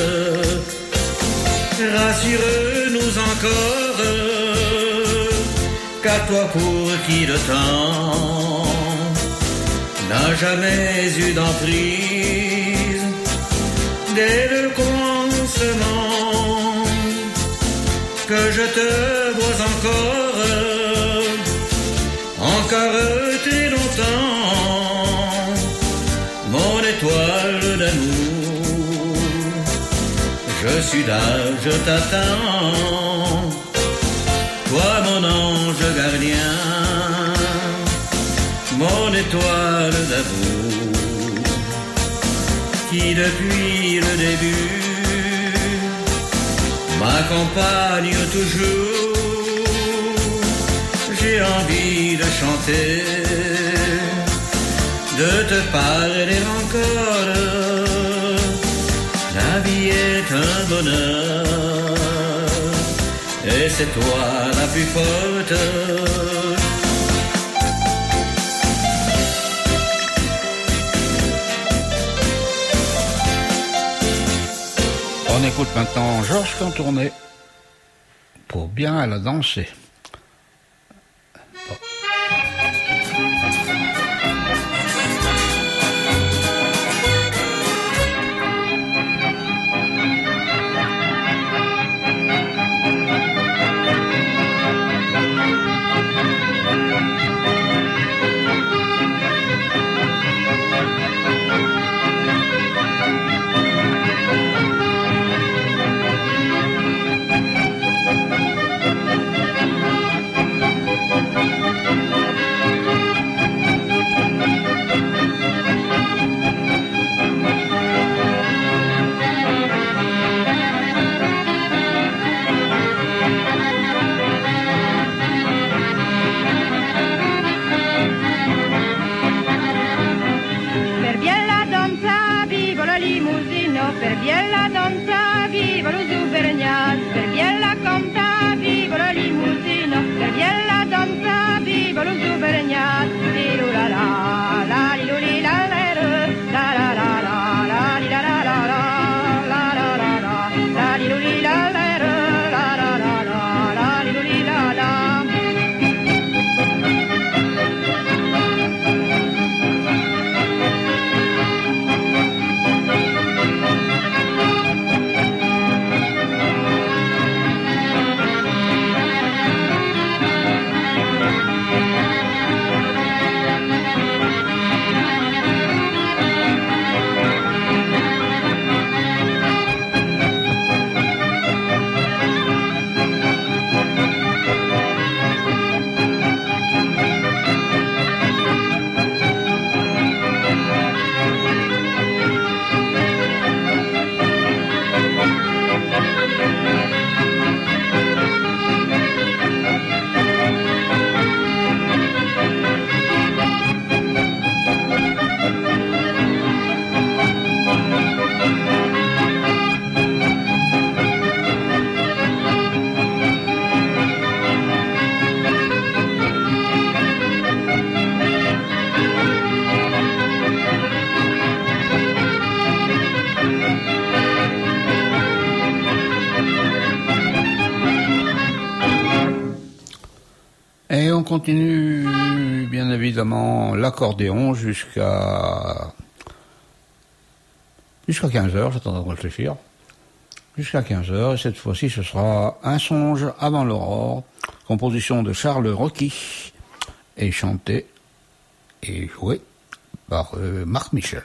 Rassure-nous encore, car toi pour qui le temps n'a jamais eu d'emprise, dès le commencement que je te vois encore très longtemps, mon étoile d'amour, je suis là, je t'attends, toi mon ange gardien, mon étoile d'amour, qui depuis le début m'accompagne toujours. J'ai envie de chanter, de te parler encore. La vie est un bonheur, et c'est toi la plus forte. On écoute maintenant Georges Cantournet pour bien la danser. Et on continue bien évidemment l'accordéon jusqu'à 15h, j'attendrai de réfléchir. Jusqu'à 15h, et cette fois-ci ce sera Un songe avant l'aurore, composition de Charles Rocky, et chanté et joué par Marc Michel.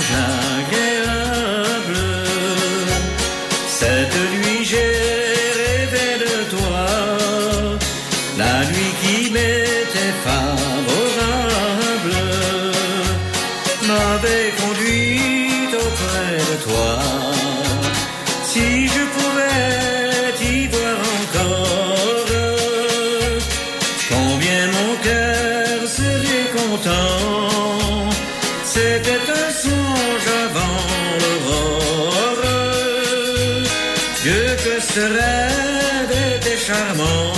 songe agréable. Cette nuit j'ai rêvé de toi, la nuit qui m'était favorable m'avait conduit auprès de toi. Si je pouvais t'y voir encore, combien mon cœur serait content. C'était un songe avant l'aurore. Dieu que ce rêve était charmant.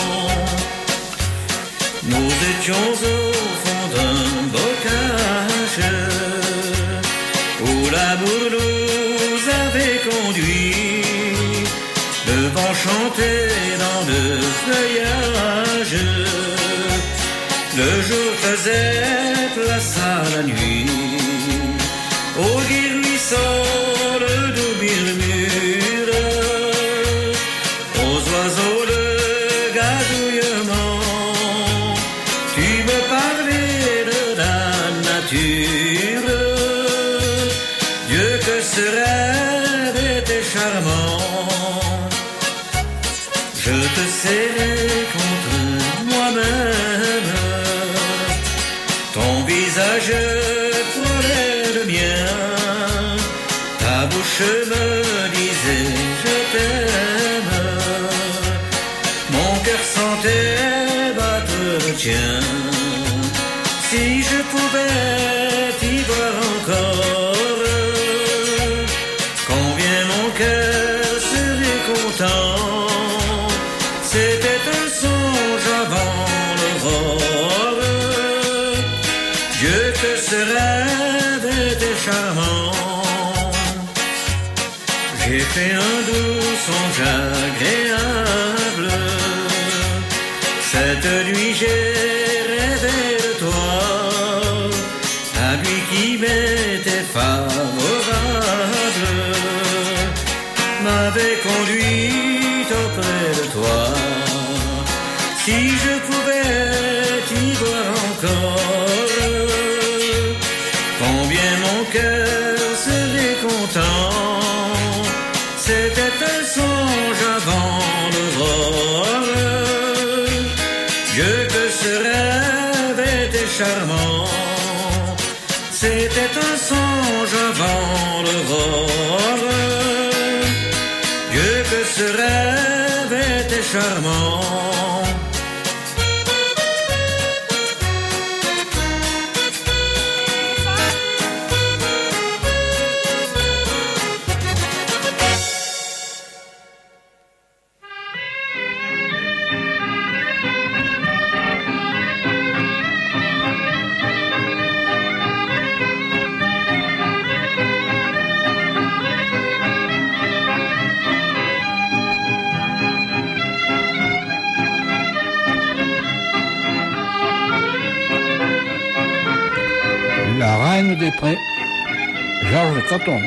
Nous étions au fond d'un bocage où l'amour nous avait conduit, devant chanter dans le feuillage. Le jour faisait place à la nuit, au gai ruisseau le doux murmure, aux oiseaux le gazouillement. Tu me parlais de la nature. Dieu que ce rêve était charmant. Je te serrai contre moi-même, ton visage frôlait le mien, ta bouche me disait je t'aime, mon cœur sentait battre le tien. Si je pouvais t'y voir encore, combien mon cœur serait content. C'était un songe avant l'aurore. Dieu que ce rêve était charmant. J'ai fait un doux songe agréable. Cette nuit j'ai rêvé de toi, la nuit qui m'était favorable m'avait conduit auprès de toi. Si je pouvais t'y voir encore, combien mon cœur serait content. C'était un songe avant l'aurore. Dieu que ce rêve était charmant. C'était un songe avant l'aurore. Dieu que ce rêve était charmant. La Reine des Prés, Georges Coton.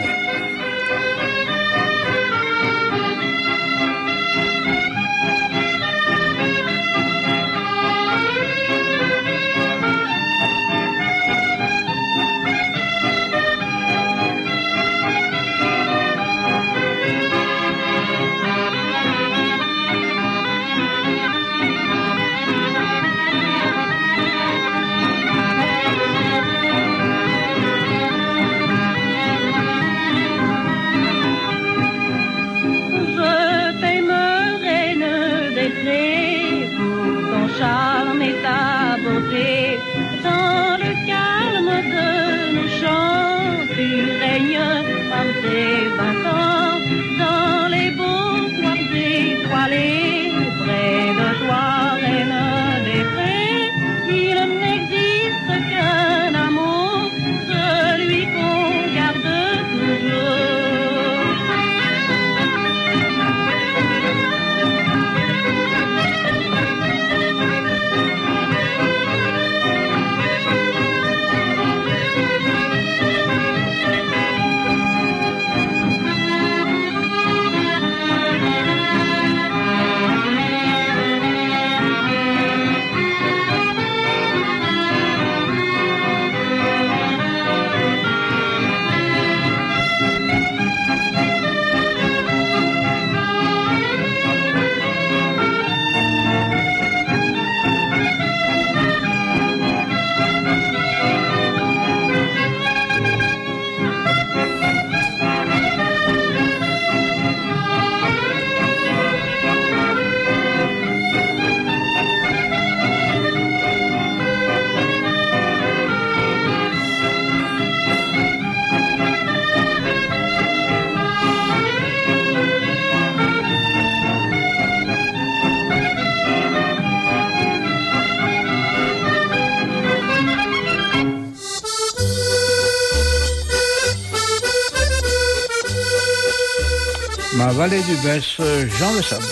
Vallée du Besse, Jean Le Sable.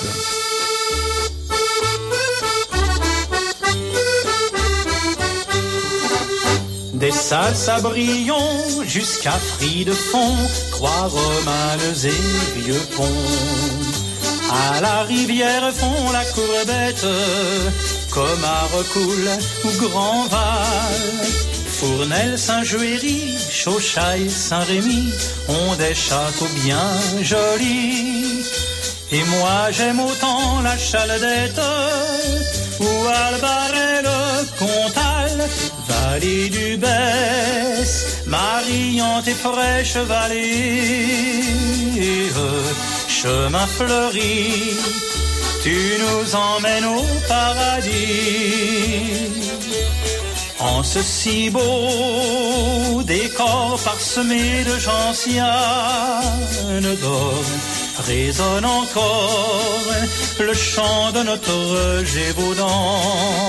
Des Salsabrions jusqu'à Fris de Fond, croix romanes et vieux ponts. À la rivière font la courbette, comme à Recoul ou Grandval. Fournel, Saint-Juéry, Chauchaille, Saint-Rémy ont des châteaux bien jolis. Et moi j'aime autant la Chaladette ou Albaret le Comtal, vallée du Besse, mariante et fraîche vallée, chemin fleuri, tu nous emmènes au paradis. En ce si beau décor parsemé de gentianes d'or, résonne encore le chant de notre Gévaudan.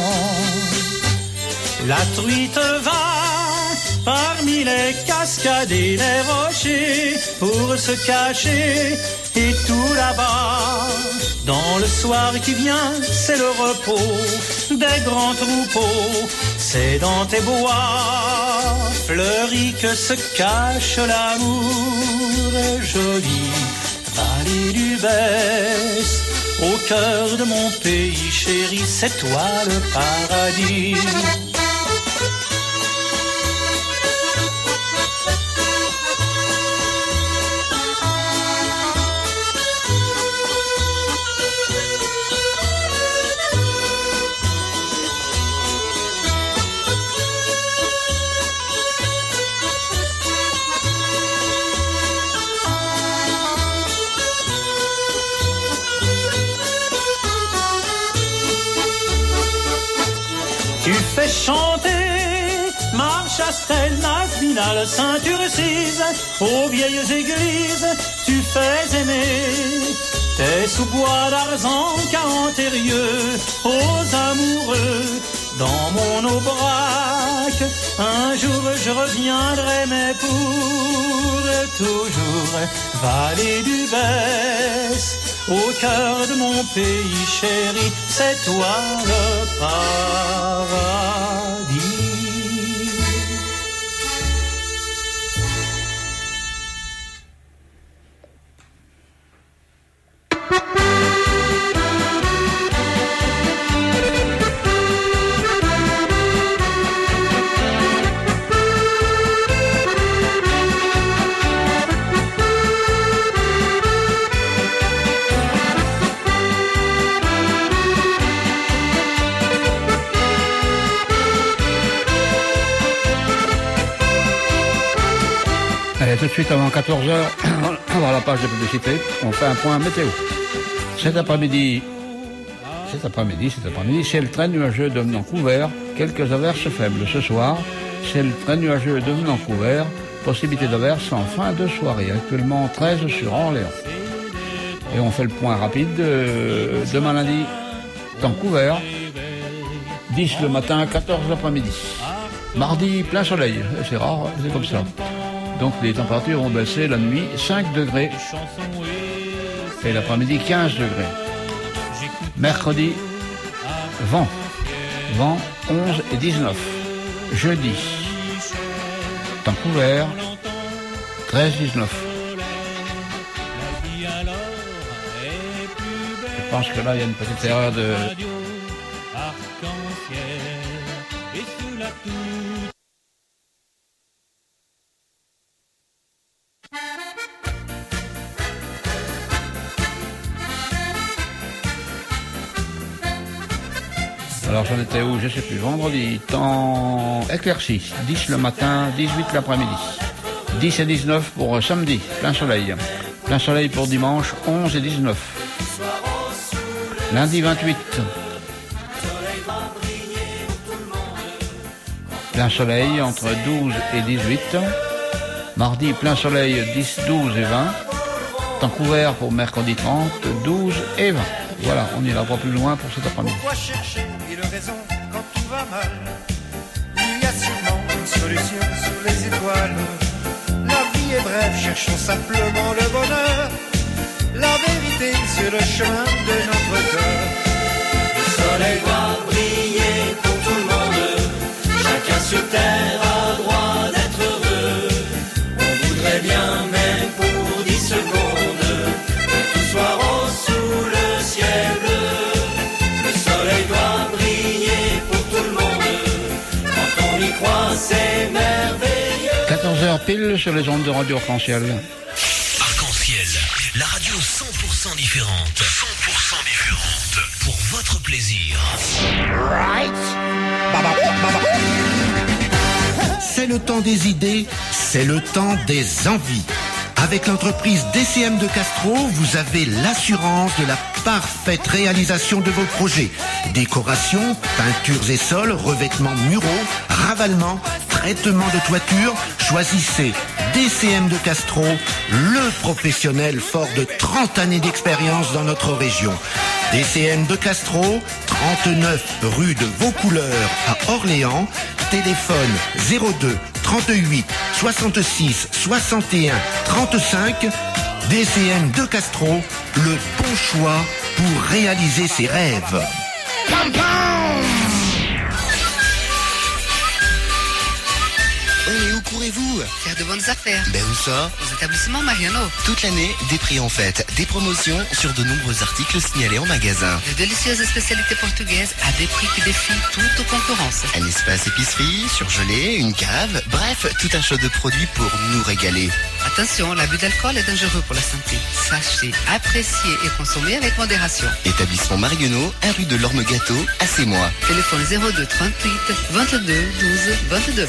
La truite va parmi les cascades et les rochers pour se cacher, et tout là-bas, dans le soir qui vient, c'est le repos des grands troupeaux. C'est dans tes bois fleuris que se cache l'amour joli. Vallée du Besse, au cœur de mon pays chéri, c'est toi le paradis. Tu fais chanter Marchastel, Nasbinal, Saint-Urcise, aux vieilles églises, tu fais aimer tes sous-bois d'argent quarantérieux aux amoureux. Dans mon aubrac, un jour je reviendrai, mais pour toujours. Vallée du Besse, au cœur de mon pays chéri, c'est toi le paradis. Allez, tout de suite avant 14h, avant la page de publicité, on fait un point météo. Cet après-midi, ciel très nuageux devenant couvert, quelques averses faibles. Ce soir, ciel très nuageux devenant couvert, possibilité d'averses en fin de soirée. Actuellement 13 sur Orléans. Et on fait le point rapide. Demain lundi, temps couvert, 10 le matin, 14 l'après-midi. Mardi, plein soleil. C'est rare, c'est comme ça. Donc les températures ont baissé la nuit 5 degrés et l'après-midi 15 degrés. Mercredi, vent 11 et 19. Jeudi, temps couvert, 13-19. Je pense que là il y a une petite erreur de... Alors j'en étais où? Je sais plus. Vendredi, temps éclairci. 10 le matin, 18 l'après-midi. 10 et 19 pour samedi, plein soleil. Plein soleil pour dimanche, 11 et 19. Lundi 28. Plein soleil entre 12 et 18. Mardi, plein soleil 10, 12 et 20. Temps couvert pour mercredi 30, 12 et 20. Voilà, on n'ira pas plus loin pour cet après-midi. Pourquoi chercher mille raisons quand tout va mal? Il y a sûrement une solution sous les étoiles. La vie est brève, cherchons simplement le bonheur. la vérité sur le chemin de notre cœur. Le soleil doit briller pour tout le monde. Chacun sur terre a droit d'être heureux. On voudrait bien, même pour 10 secondes, que tout soit rose sous le ciel bleu. Le soleil doit briller pour tout le monde. Quand on y croit, c'est merveilleux. 14h pile sur les ondes de Radio Arc-en-Ciel. Arc-en-Ciel, la radio 100% différente. 100% différente. Pour votre plaisir. C'est le temps des idées, c'est le temps des envies. Avec l'entreprise DCM de Castro, vous avez l'assurance de la parfaite réalisation de vos projets. Décoration, peintures et sols, revêtements muraux, ravalement, traitement de toiture. Choisissez DCM de Castro, le professionnel fort de 30 années d'expérience dans notre région. DCM de Castro, 39 rue de Vaucouleurs à Orléans. Téléphone 02 38 66 61 35. DCM de Castro, le bon choix pour réaliser ses rêves. Et où courez-vous? Faire de bonnes affaires. Ben où ça? Aux établissements Mariano. Toute l'année, des prix en fête, des promotions sur de nombreux articles signalés en magasin. De délicieuses spécialités portugaises à des prix qui défient toute concurrence. Un espace épicerie, surgelé, une cave, bref, tout un choix de produits pour nous régaler. Attention, l'abus d'alcool est dangereux pour la santé. Sachez apprécier et consommer avec modération. Établissement Mariano, 1 rue de l'Orme-Gâteau, à Sémois. Téléphone 02 38 22 12 22.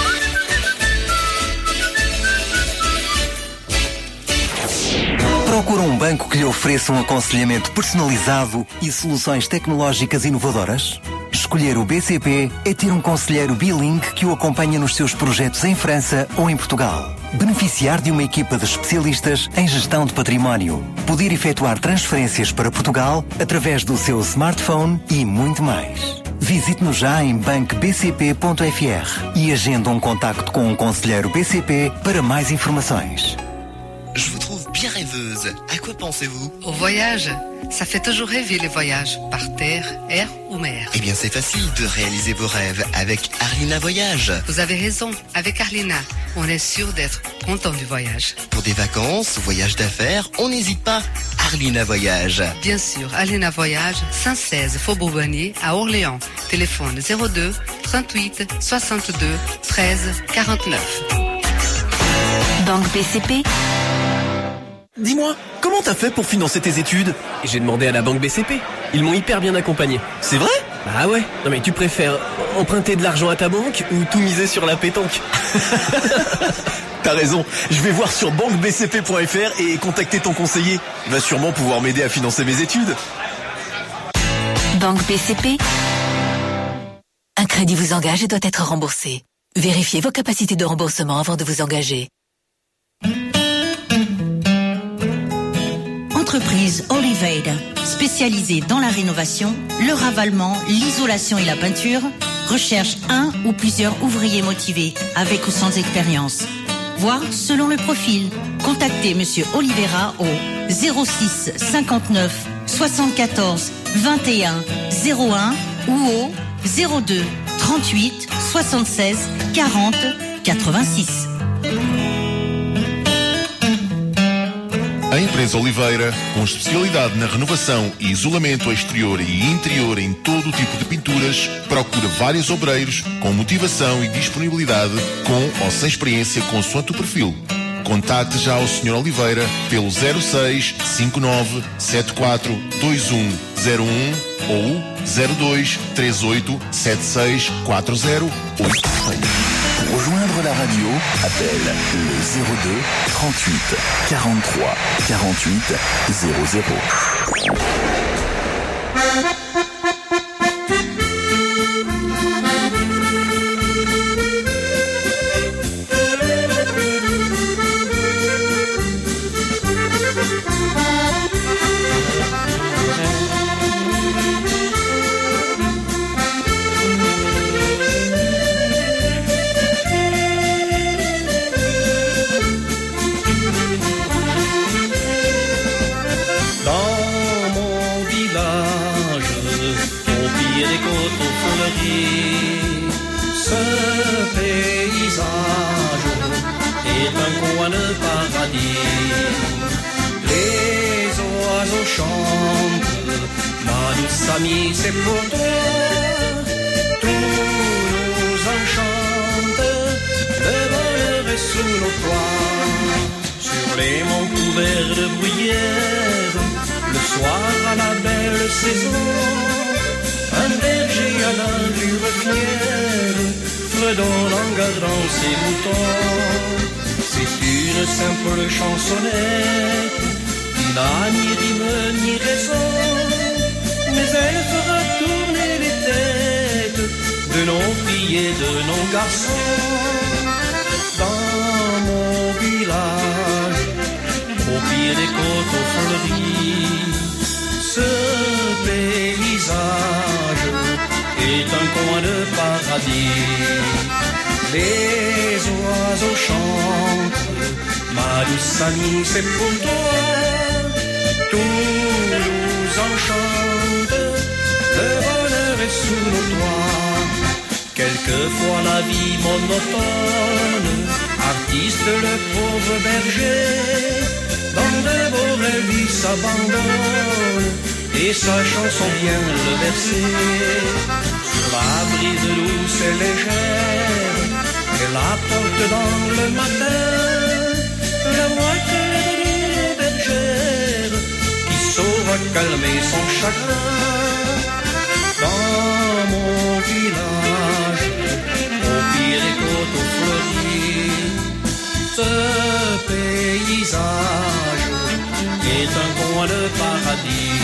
Procura banco que lhe ofereça aconselhamento personalizado e soluções tecnológicas inovadoras? Escolher o BCP é ter conselheiro bilingue que o acompanha nos seus projetos em França ou em Portugal. Beneficiar de uma equipa de especialistas em gestão de património. Poder efetuar transferências para Portugal através do seu smartphone e muito mais. Visite-nos já em bancobcp.fr e agende contacto com conselheiro BCP para mais informações. Je vous trouve bien rêveuse. À quoi pensez-vous? Au voyage. Ça fait toujours rêver les voyages, par terre, air ou mer. Eh bien, c'est facile de réaliser vos rêves avec Arlina Voyage. Vous avez raison. Avec Arlina, on est sûr d'être content du voyage. Pour des vacances, voyages d'affaires, on n'hésite pas. Arlina Voyage. Bien sûr, Arlina Voyage, 116 Faubourg Bonnier à Orléans. Téléphone 02 38 62 13 49. Banque BCP. Dis-moi, comment t'as fait pour financer tes études? J'ai demandé à la banque BCP. Ils m'ont hyper bien accompagné. C'est vrai? Bah ouais. Non mais tu préfères emprunter de l'argent à ta banque ou tout miser sur la pétanque? T'as raison. Je vais voir sur banquebcp.fr et contacter ton conseiller. Il va sûrement pouvoir m'aider à financer mes études. Banque BCP. Un crédit vous engage et doit être remboursé. Vérifiez vos capacités de remboursement avant de vous engager. Entreprise Oliveira, spécialisée dans la rénovation, le ravalement, l'isolation et la peinture, recherche un ou plusieurs ouvriers motivés, avec ou sans expérience. Voir selon le profil. Contactez Monsieur Oliveira au 06 59 74 21 01 ou au 02 38 76 40 86. A empresa Oliveira, com especialidade na renovação e isolamento exterior e interior em todo o tipo de pinturas, procura vários obreiros com motivação e disponibilidade, com ou sem experiência consoante o perfil. Contacte já o Sr. Oliveira pelo 06 59 74 2101 ou 02 38 76 4086. Pour rejoindre la radio, appelle le 02 38 43 48 00. paradis. Ce paysage est un coin de paradis. Les oiseaux chantent, ma douce amie, c'est pour toi. Tout nous enchante, le bonheur est sous nos toits. Sur les monts couverts de bruyère, le soir à la belle saison, un berger à l'allure fière fredonne en gardant ses moutons. C'est une simple chansonnette qui n'a ni rime ni raison, mais elle fera tourner les têtes de nos filles et de nos garçons. Dans mon village, au pied des côtes fleuries, ce paysage est un coin de paradis. Les oiseaux chantent, ma douce amie, c'est pour toi. Tout nous enchante, le bonheur est sous nos toits. Quelquefois la vie monotone, artiste le pauvre berger, dans de beaux rêves il s'abandonne, et sa chanson vient le bercer. Sur la brise douce et légère, elle apporte dans le matin la moitié d'une bergère qui saura calmer son chagrin. Dans mon village, au pied des côtes fleuries, ce paysage est un coin de paradis.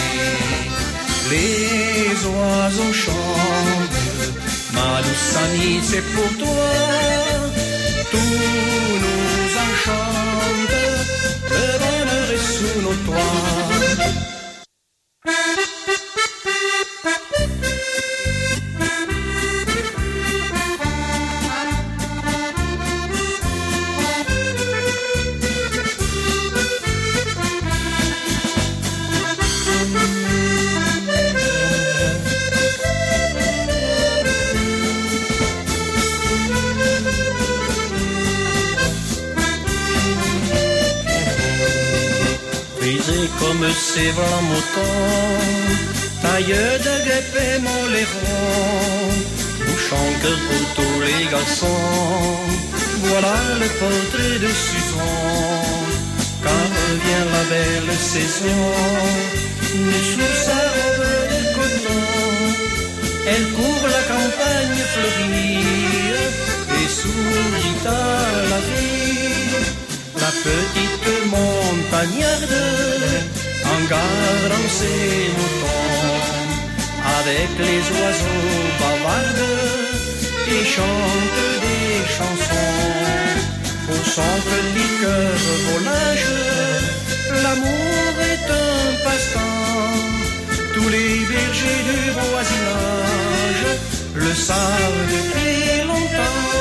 Les oiseaux chantent, ma douce amie, c'est pour toi. Tout nous enchante, le bonheur est sous nos toits. Comme ces blancs moutons, tailleux de guêpes et molérons, bouchant cœur pour tous les garçons. Voilà le portrait de Suzon, quand revient la belle saison. Nue sous sa robe de coton, elle court la campagne fleurie et sourit à la vie. La petite montagnarde, en gardant ses moutons, avec les oiseaux bavarde, et chante des chansons. Pour son petit cœur volage, l'amour est un passe-temps. Tous les bergers du voisinage le savent depuis longtemps.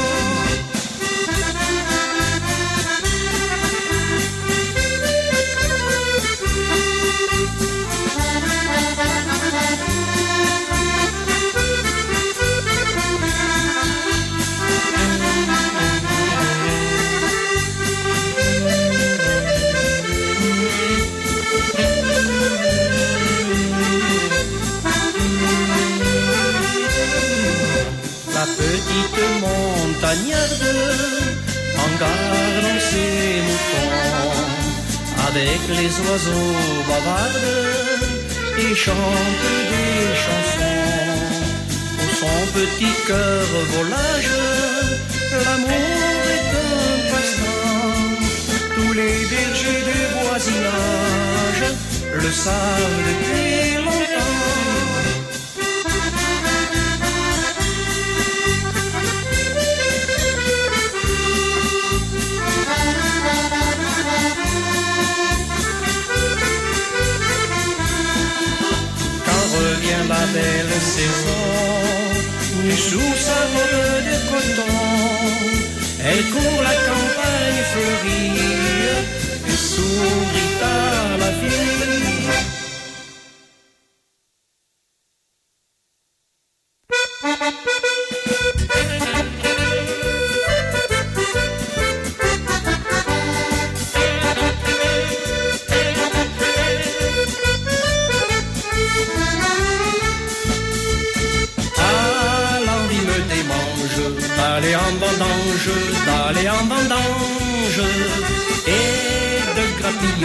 Petite montagnarde, en gardant ses moutons, avec les oiseaux bavarde, et chante des chansons. Pour son petit cœur volage, l'amour est un passe-temps. Tous les bergers du voisinage le savent depuis longtemps. La belle saison, nue sous sa robe de coton, elle court la campagne fleurie et sourit à la vie.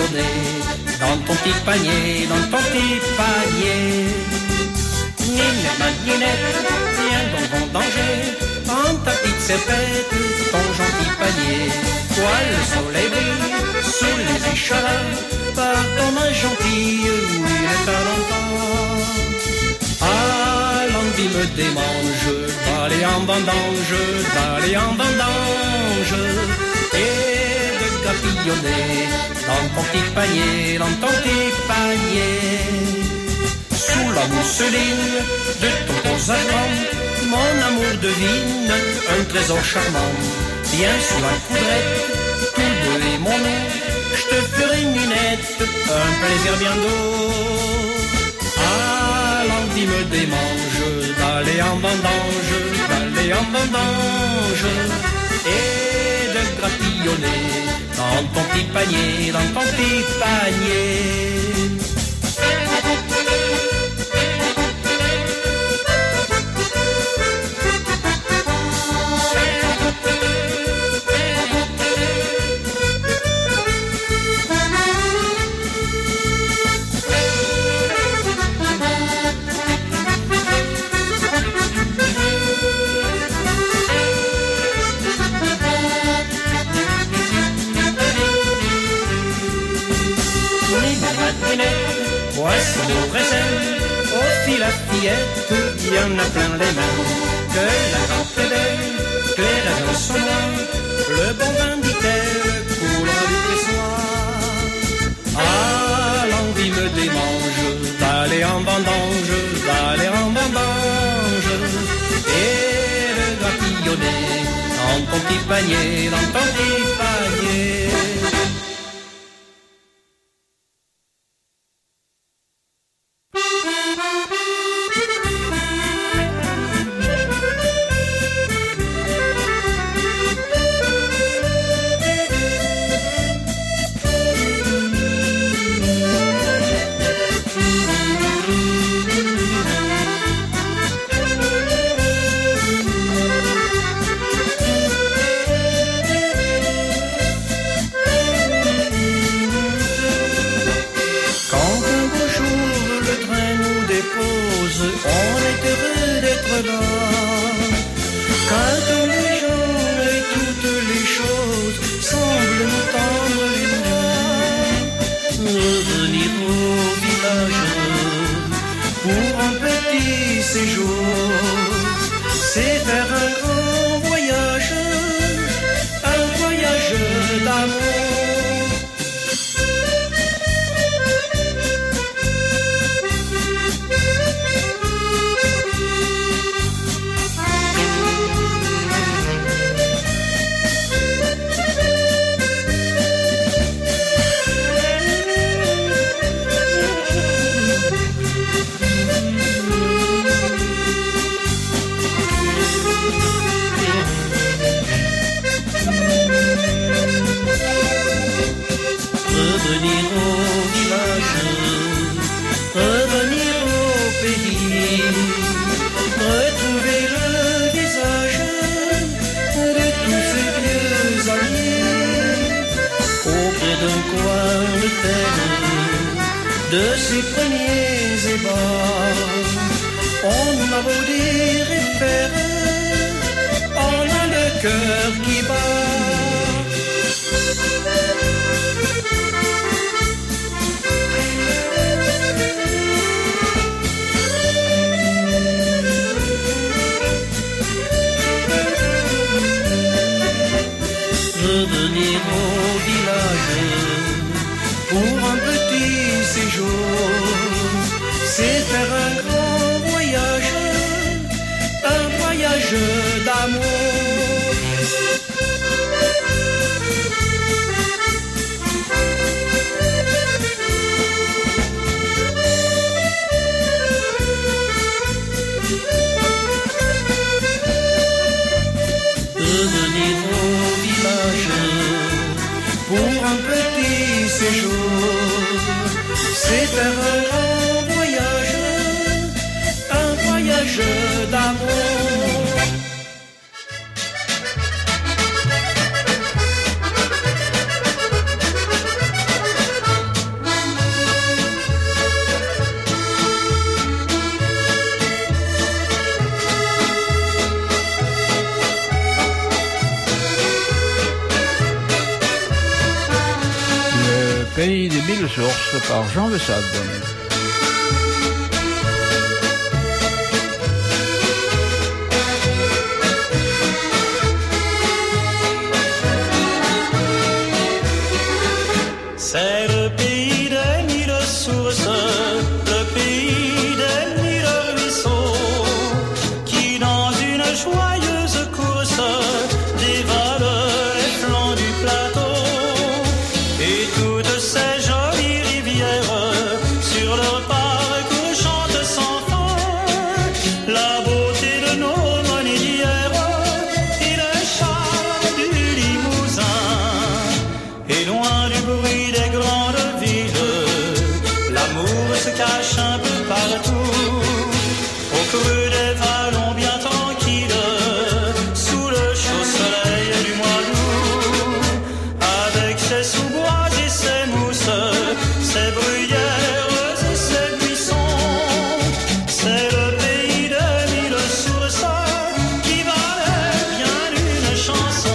papillonner dans ton petit panier, dans ton petit panier. Ninette, ma ninette, viens donc en danger, en ta petite serpette, ton gentil panier. Toi le soleil brille sous les échalotes, par ton main gentille où il est à longtemps. Ah, l'envie me démange d'aller en vendange, d'aller en vendange, et de papillonner dans ton petit panier, dans ton petit panier. Sous la mousseline de ton rose blanc, mon amour devine un trésor charmant. Viens sous la coudrette, tous deux et mon nom, je te ferai une ninette, un plaisir bien doux. Ah, l'envie me démange d'aller en vendange, d'aller en vendange, et de grappillonner dans ton petit panier, dans ton petit panier. Voici nos raisins, au fil à fillette, il y en a plein les mains. Que la grande est belle, que les raisins sont noirs, le bon vin dit-elle coulera du pressoir. Ah, l'envie me démange d'aller en vendange, d'aller en vendange, et de grappillonner dans ton petit panier, dans ton petit panier. De ses premiers ébats, on a beau dire et faire, on a le cœur qui bat. Revenir au village pour un petit séjour, c'est faire un grand voyage d'amour. Revenir au village pour un petit séjour, c'est faire un grand voyage d'amour. pays des mille sources par Jean de Sade. C'est le pays des mille sources, le pays des mille ruisseaux, qui dans une joyeuse course dévale les flancs du plateau. Et toutes ces jolies rivières sur leur parcours chantent sans fin la beauté de nos monnaies d'hier et le charme du Limousin. Et loin du bruit des grandes villes, l'amour se cache un peu partout, au creux des vallons bien tranquilles, sous le chaud soleil du mois d'août, avec ses sous-bois et ses mousses, ses bruyères et ses buissons. C'est le pays des mille sources qui valait bien une chanson.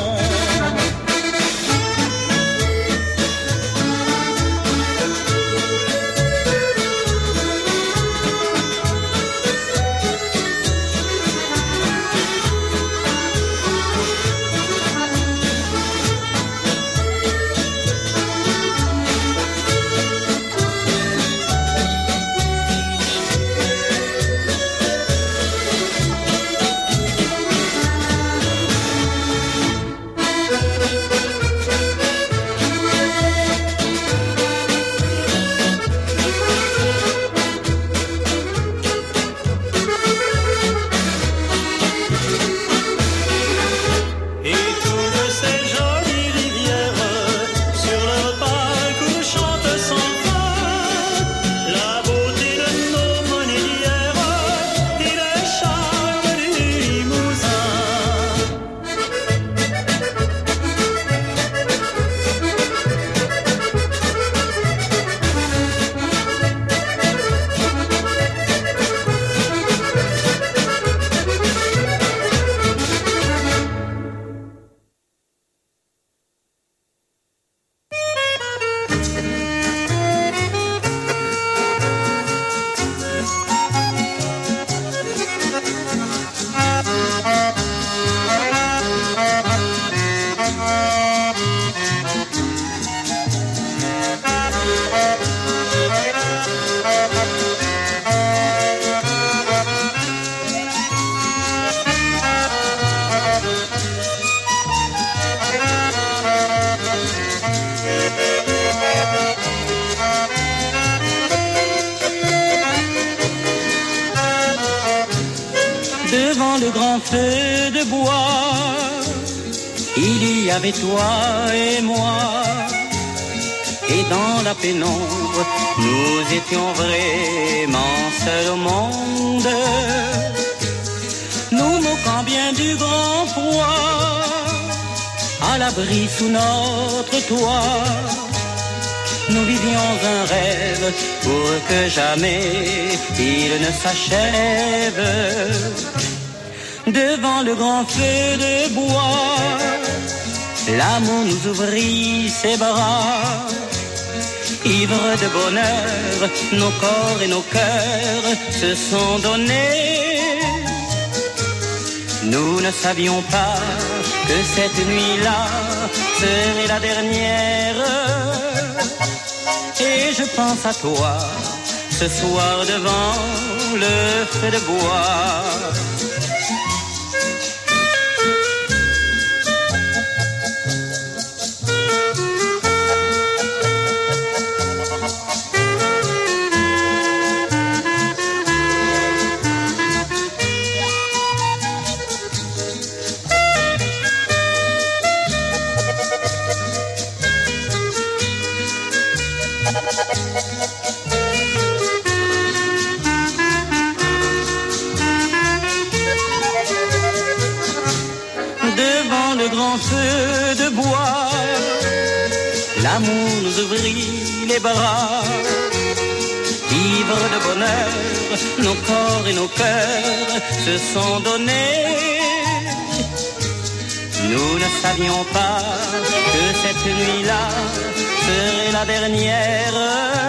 Et toutes ces jolies rivières sur leur parcours chantent sans fin la beauté de nos monnaies d'hier et le charme du Limousin. Devant le grand feu de bois, il y avait toi et moi. Et dans la pénombre, nous étions vraiment seuls au monde. Nous moquant bien du grand froid, à l'abri sous notre toit. Nous vivions un rêve pour que jamais il ne s'achève. Devant le grand feu de bois, l'amour nous ouvrit ses bras. Ivres de bonheur, nos corps et nos cœurs se sont donnés. Nous ne savions pas que cette nuit-là serait la dernière. Et je pense à toi, ce soir devant le feu de bois. Devant le grand feu de bois, l'amour nous ouvrit les bras. Ivres de bonheur, nos corps et nos cœurs se sont donnés. Nous ne savions pas que cette nuit-là serai la dernière.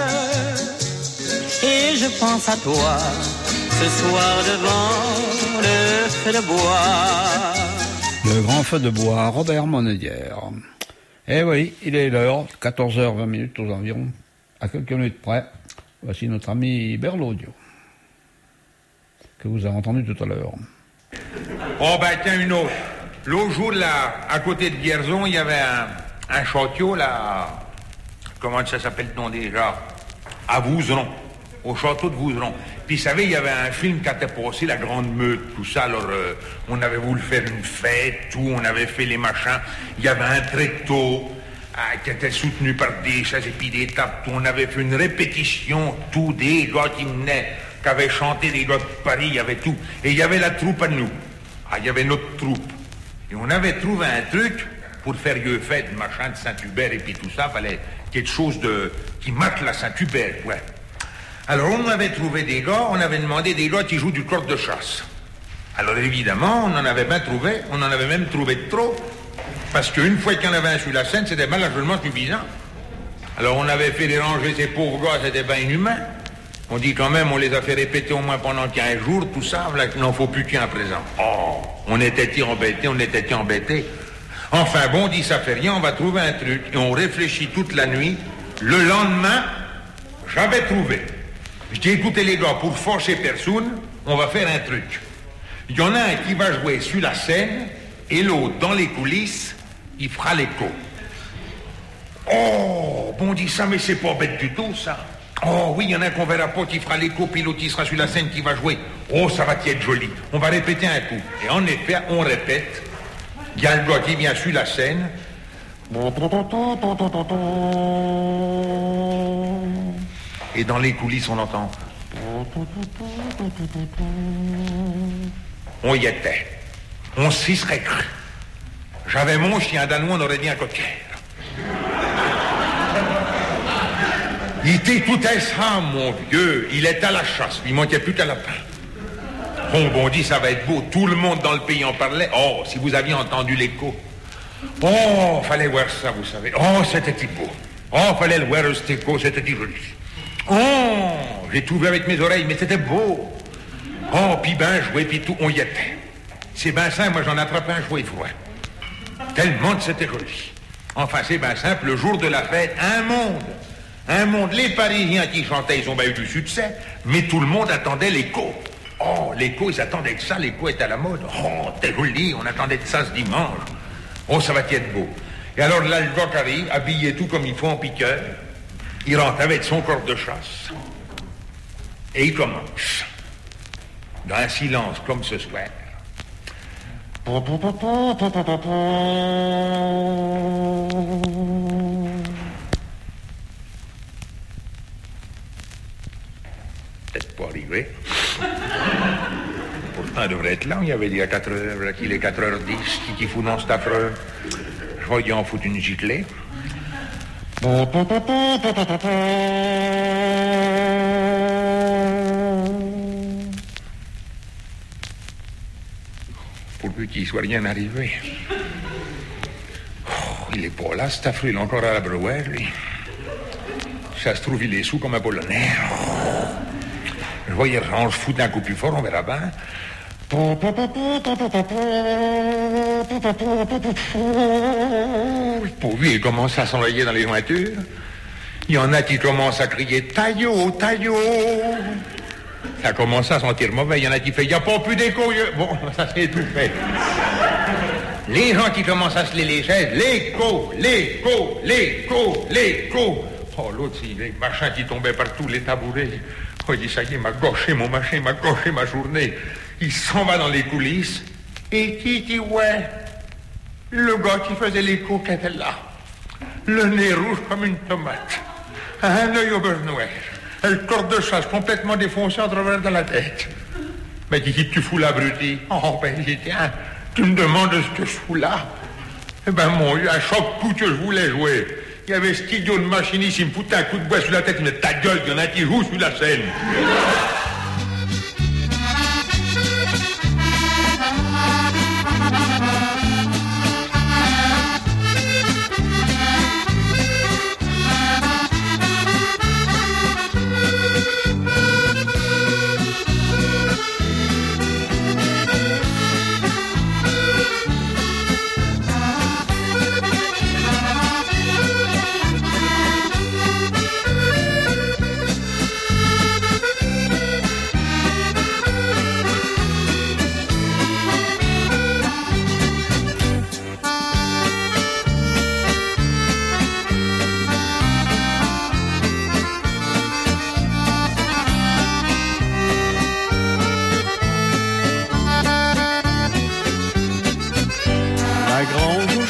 Et je pense à toi ce soir devant le feu de bois. Le grand feu de bois, Robert Monedière. Eh oui, il est l'heure, 14h20 aux environs, à quelques minutes près. Voici notre ami Berlaudio, que vous avez entendu tout à l'heure. Oh ben tiens, une autre. L'autre jour, là, à côté de Vierzon, il y avait un château, là, comment ça s'appelle non déjà, à Vouzeron, au château de Vouzeron. Puis, vous savez, il y avait un film qui était passé, La Grande Meute, tout ça. Alors, on avait voulu faire une fête, tout, on avait fait les machins. Il y avait un tréteau qui était soutenu par des chaises et puis des tables, tout. On avait fait une répétition, tout, des gars qui venaient, qui avaient chanté, des gars de Paris, il y avait tout. Et il y avait la troupe à nous. Ah, il y avait notre troupe. Et on avait trouvé un truc pour faire une fête, machin, de Saint-Hubert et puis tout ça. Fallait quelque chose qui marque la Saint-Hubert, ouais. Alors, on avait trouvé des gars, on avait demandé des gars qui jouent du corde de chasse. Alors, évidemment, on en avait bien trouvé, on en avait même trouvé de trop, parce qu'une fois qu'il y en avait un sur la scène, c'était bien largement suffisant. Alors, on avait fait déranger ces pauvres gars, c'était bien inhumain. On dit quand même, on les a fait répéter au moins pendant 15 jours, tout ça, là, qu'il n'en faut plus qu'un à présent. Oh, on était embêtés. Enfin bon, on dit ça fait rien, on va trouver un truc. Et on réfléchit toute la nuit. Le lendemain, j'avais trouvé. Je dis, écoutez les gars, pour fâcher personne, on va faire un truc. Il y en a un qui va jouer sur la scène, et l'autre, dans les coulisses, il fera l'écho. Oh, bon, on dit ça, mais c'est pas bête du tout, ça. Oh oui, il y en a un qu'on verra pas qui fera l'écho, puis l'autre qui sera sur la scène qui va jouer. Oh, ça va être joli. On va répéter un coup. Et en effet, on répète. Il y a le gars qui vient sur la scène. Et dans les coulisses, on entend. On y était. On s'y serait cru. J'avais mon chien danois, on aurait dit un cocker. Il était tout ça, mon vieux. Il est à la chasse. Il manquait plus qu'à lapin. Bon, dit, ça va être beau. Tout le monde dans le pays en parlait. Oh, si vous aviez entendu l'écho. Oh, fallait voir ça, vous savez. Oh, c'était beau. Oh, fallait le voir, cet écho, c'était joli. Oh, j'ai tout vu avec mes oreilles, mais c'était beau. Oh, puis ben joué, puis tout, on y était. C'est ben simple, moi j'en attrapais un jouet froid. Tellement que c'était joli. Enfin, c'est ben simple, le jour de la fête, un monde, les Parisiens qui chantaient, ils ont bien eu du succès, mais tout le monde attendait l'écho. Oh, l'écho, ils attendaient que ça, l'écho est à la mode. Oh, t'es joli, on attendait de ça ce dimanche. Oh, ça va être beau. Et alors là, le gars arrive, habillé tout comme il faut en piqueur, il rentre avec son corps de chasse, et il commence, dans un silence comme ce soir. Peut-être pas arrivé. Pourtant, il devrait être là. Il y avait dit à 4h, qu'il est 4h10, qui fout dans cet affreux. Je vais y en foutre une giclée. Pourvu qu'il ne soit rien arrivé. Oh, il est pas là, cet affreux, il est encore à la brouette, lui. Ça se trouve, il est sous comme un polonais. Oh. Je vois, il range fou d'un coup plus fort, on verra bien. Pour lui, il commence à s'enrayer dans les jointures. Il y en a qui commencent à crier « Taillot, taillot !» Ça commence à sentir mauvais. Il y en a qui font « Il n'y a pas plus d'écho. » Bon, ça c'est tout fait. Les gens qui commencent à se les chaises, l'écho, l'écho, l'écho, l'écho. Oh, l'autre, c'est les machins qui tombaient partout, les tabourets. Oh, il dit, ça y est, il m'a gâché mon machin, il m'a gâché ma journée. Il s'en va dans les coulisses. Et qui dit, ouais, le gars qui faisait l'écho qui était là. Le nez rouge comme une tomate. Un œil au beurre noir. Le corps de chasse complètement défoncé en travers de la tête. Mais qui tu fous là, abruti? Oh, ben, j'ai dit, tiens, tu me demandes ce que je fous là? Eh ben, mon Dieu, à chaque coup que je voulais jouer, il y avait ce idiot de machiniste, il me foutait un coup de bois sur la tête, il me dit, ta gueule, il y en a qui jouent sur la scène.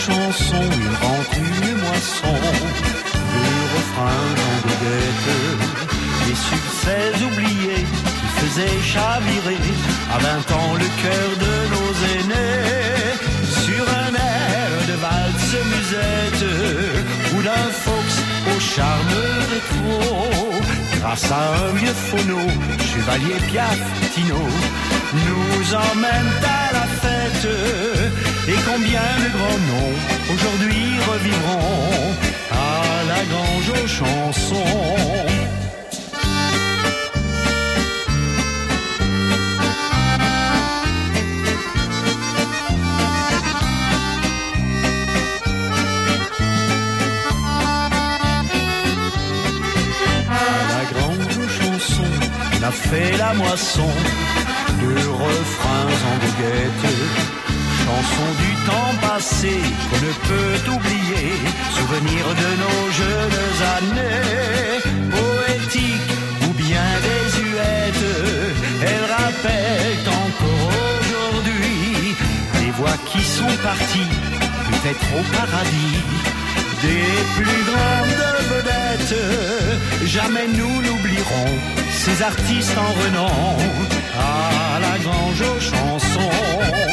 chanson, il rentre une moisson de refrains en goguette, des succès oubliés qui faisaient chavirer à 20 ans le cœur de nos aînés, sur un air de valse musette ou d'un fox au charme rétro. Grâce à un vieux phono, Chevalier Piaf, Tino nous emmènent à la fête. Et combien de grands noms aujourd'hui revivront à la Grange aux chansons. On a fait la moisson de refrains en goguette, chansons du temps passé qu'on ne peut oublier, souvenirs de nos jeunes années, poétiques ou bien désuètes, elles rappellent encore aujourd'hui des voix qui sont parties, peut-être au paradis, des plus grandes vedettes. Jamais nous n'oublierons ces artistes en renom à la Grange aux chansons.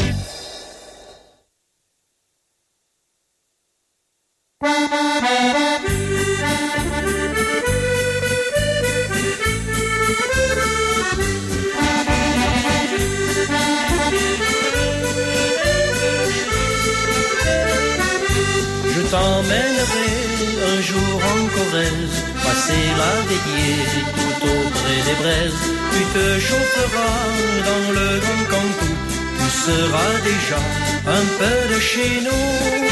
Je t'emmènerai un jour en Corrèze, passer la veillée tout auprès des braises. Tu te chaufferas dans le grand Cantou, tu seras déjà un peu de chez nous.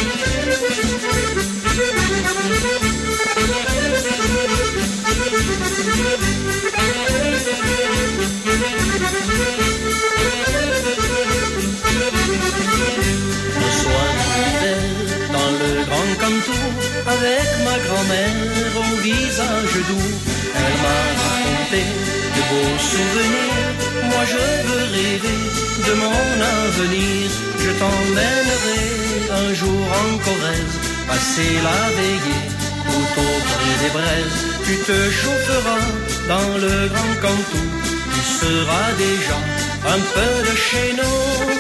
Le soir d'hiver, dans le grand Cantou, avec ma grand-mère au visage doux, elle m'a raconté de beaux souvenirs. Moi je veux rêver de mon avenir. Je t'emmènerai un jour en Corrèze, passer la veillée tout auprès des braises. Tu te chaufferas dans le grand Cantou, tu seras déjà un peu de chez nous.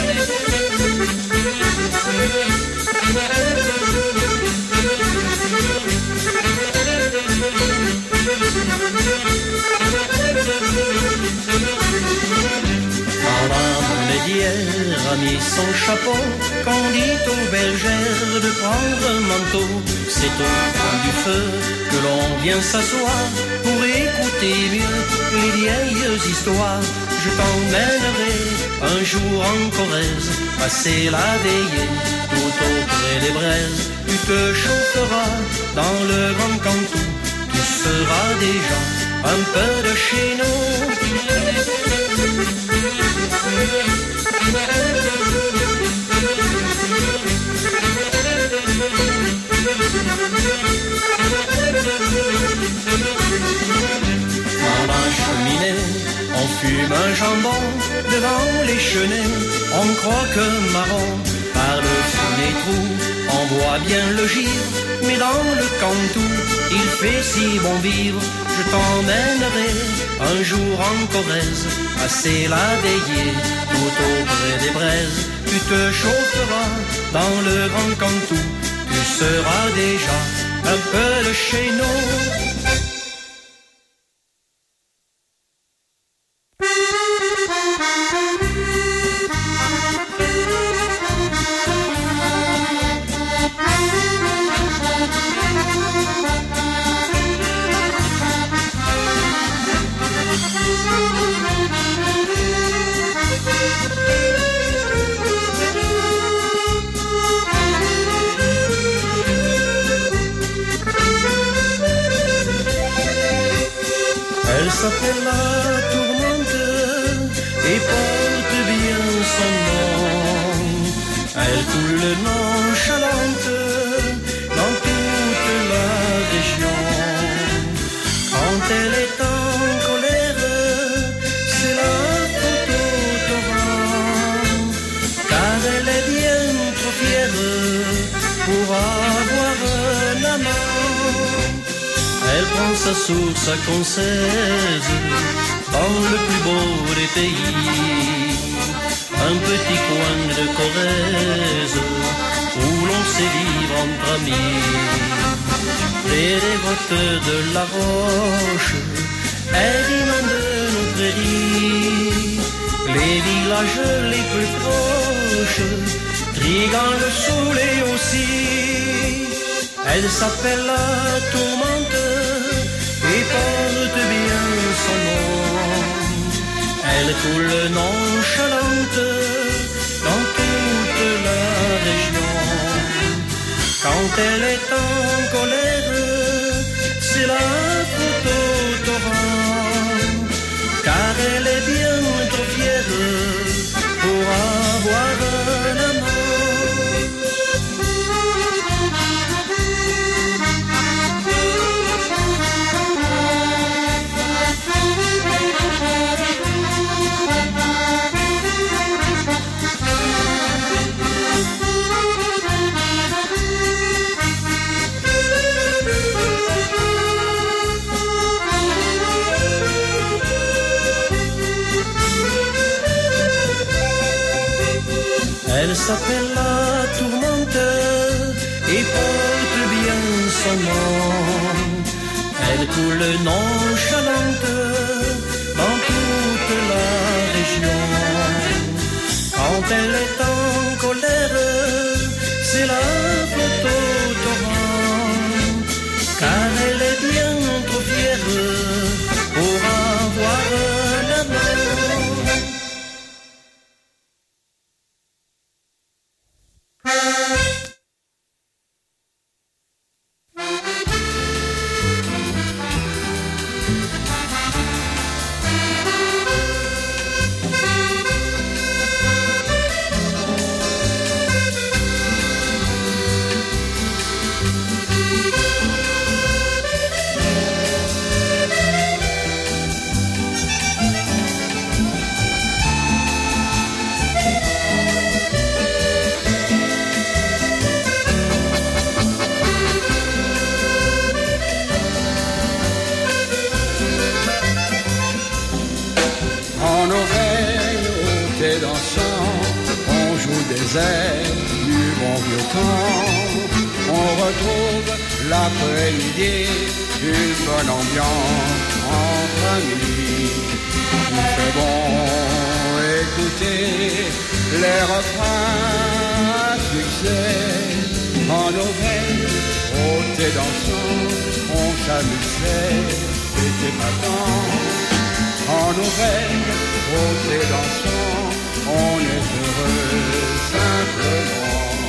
Quand la médière a mis son chapeau, qu'on dit aux bergères de prendre un manteau, c'est au coin du feu que l'on vient s'asseoir pour écouter mieux les vieilles histoires. Je t'emmènerai un jour en Corrèze, passer la veillée tout auprès des braises. Tu te chaufferas dans le grand Cantou, tu seras déjà un peu de chez nous. Dans la cheminée, on fume un jambon, devant les chenets, on croque un marron. Par le fond des trous, on voit bien le givre, mais dans le Cantou, il fait si bon vivre. Je t'emmènerai un jour en Corrèze, passer la veillée tout auprès des braises. Tu te chaufferas dans le grand Cantou, tu seras déjà un peu de chez nous. Elle s'appelle la tourmente et porte bien son nom. Elle coule nonchalante dans toute la région. Quand elle est en colère, c'est la faute au torrent, car elle est bien trop fière sa source à Concèze, dans le plus beau des pays, un petit coin de Corrèze, où l'on sait vivre entre amis. Les dévotes de la Roche, Edimon de nos prairies, les villages les plus proches, Trigan le Soleil aussi. Elle s'appelle la Tourmente et porte bien son nom. Elle coule nonchalante dans toute la région. Quand elle est en colère, c'est la faute au torrent, car elle est bien trop fière pour avoir un amant. Elle s'appelle la Tourmente et porte bien son nom. Elle coule nonchalante dans toute la région. Quand elle est en colère, c'est la faute au torrent, car elle est bien trop fière pour avoir un amant. L'après-midi, une bonne ambiance entre amis. Il fait bon écouter les refrains à succès. En Auvergne, haute et dansant, on s'amusait, c'était pas tant. En Auvergne, haute et dansant, on est heureux simplement.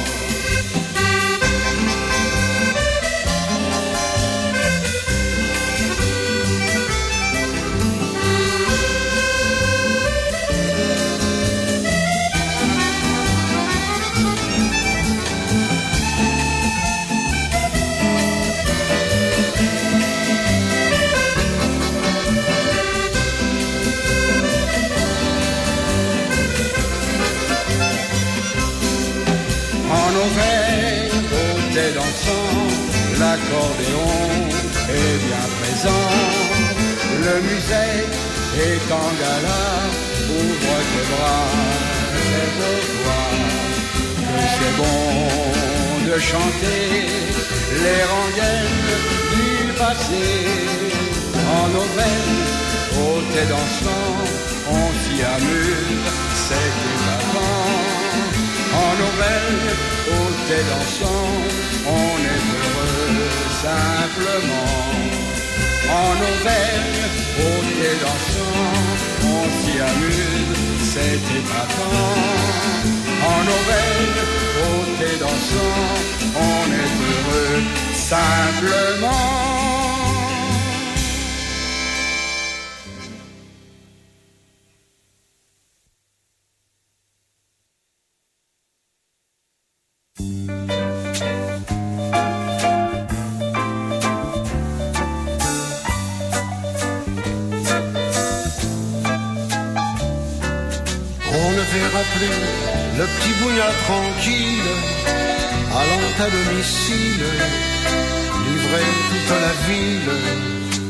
L'accordéon est bien présent, le musée est en gala, ouvre tes bras, c'est pour toi. Que c'est bon de chanter les rengaines du passé. En Auvergne, haute et dansant, on s'y amuse, c'est épatant. En Auvergne, haute et dansant, on est heureux simplement. En Auvergne, haute et dansant, on s'y amuse, c'est épatant. En Auvergne, haute et dansant, on est heureux simplement. Le petit bougnat tranquille, allant à domicile, livrer toute la ville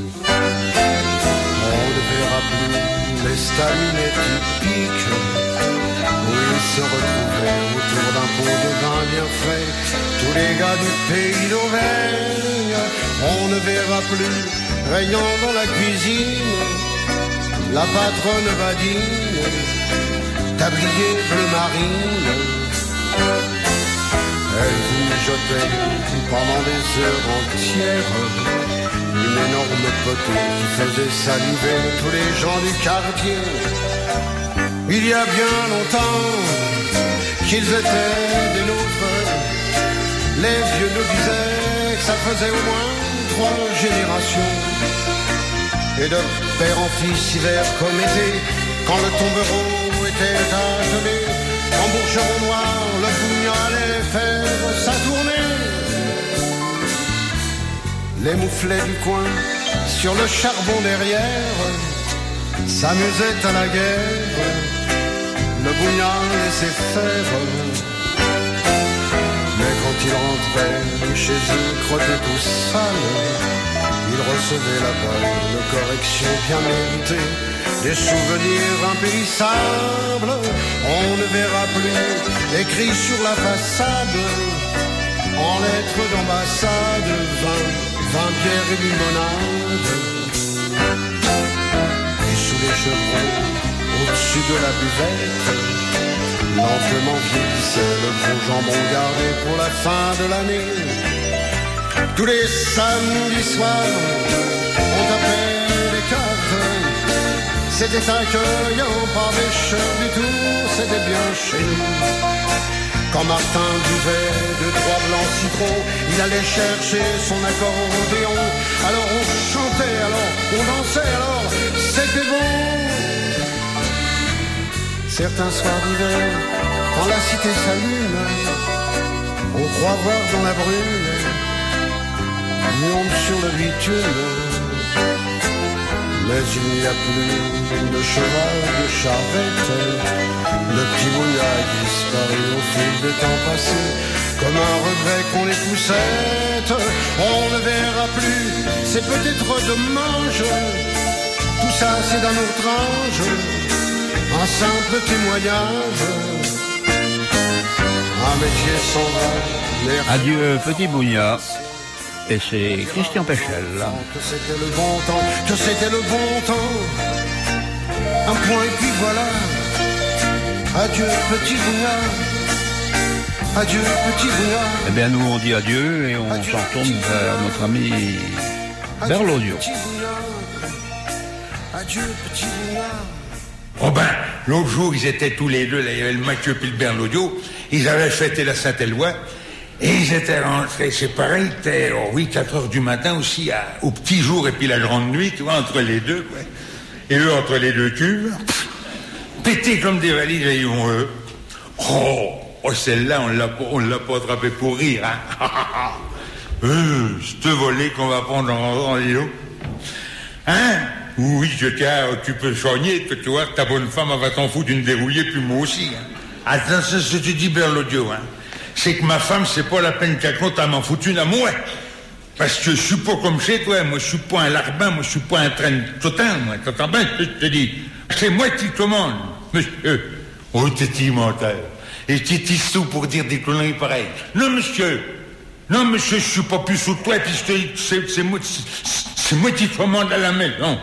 verra plus les stalinets typiques où ils se retrouvaient autour d'un pot de vin bien frais. Tous les gars du pays d'Auvergne, on ne verra plus régnant dans la cuisine la patronne badine, tablier bleu marine. Elle mijotait pendant des heures entières une énorme potée qui faisait saliver tous les gens du quartier. Il y a bien longtemps qu'ils étaient des nôtres. Les vieux nous disaient que ça faisait au moins 3 générations. Et de père en fils, hiver comme été, quand le tombereau était attelé, en bourgeon noir, le bougnon allait faire sa tournée. Les mouflets du coin, sur le charbon derrière, s'amusaient à la guerre, le bougnon laissait faire. Mais quand ils rentraient chez eux, crottés tout sales, ils recevaient la balle de correction bien méritée, des souvenirs impérissables. On ne verra plus écrit sur la façade, en lettres d'ambassade, vin, bière et limonade. Et sous les chevrons, au-dessus de la buvette, lentement vieillissait le gros jambon gardé pour la fin de l'année. Tous les samedis soirs, on tapait les cartes. C'était accueillant, pas méchant du tout, c'était bien chez nous. Quand Martin buvait 2-3 blancs citrons, il allait chercher son accordéon. Alors on chantait, alors on dansait, alors c'était bon. Certains soirs d'hiver, quand la cité s'allume, on croit voir dans la brume une ombre sur le bitume. Mais il n'y a plus de cheval, de charrette. Le petit bouillard a disparu au fil des temps passés, comme un regret qu'on les poussette. On ne verra plus, c'est peut-être dommage. Tout ça c'est d'un autre âge, un simple témoignage. Un métier sans va. Adieu petit bouillard. Et c'est Christian Péchel. Que c'était le bon temps, que c'était le bon temps. Un point et puis voilà. Adieu petit bouillard. Adieu petit bouillard. Eh bien nous on dit adieu et on s'en retourne vers notre ami Berlaudio. Adieu petit bouillard. Oh ben, l'autre jour ils étaient tous les deux, là, il y avait le Mathieu puis le Berlaudio. Ils avaient fêté la Saint-Éloi. Et ils étaient rentrés, c'est pareil, c'était 4h du matin aussi, au petit jour et puis la grande nuit, tu vois, entre les deux, quoi. Et eux, entre les deux cuves, pétés comme des valises, et ils vont, celle-là, on l'a pas attrapé pour rire, hein. C'est volé qu'on va prendre en Léo. Hein? Oui, tu peux soigner, tu vois, ta bonne femme, elle va t'en foutre une dérouillée, puis moi aussi, hein. Attends, c'est ce que tu dis, Berlaudio, hein. C'est que ma femme, c'est pas la peine qu'elle compte à m'en foutre une à moi. Parce que je suis pas comme chez toi, moi je suis pas un larbin, moi je suis pas un train total, moi. T'entends bien ce que je te dis? C'est moi qui commande, monsieur. Oh, t'es menteur. Et t'es sous pour dire des conneries pareilles. Non, monsieur, je suis pas plus sous toi, puisque c'est moi qui commande à la maison.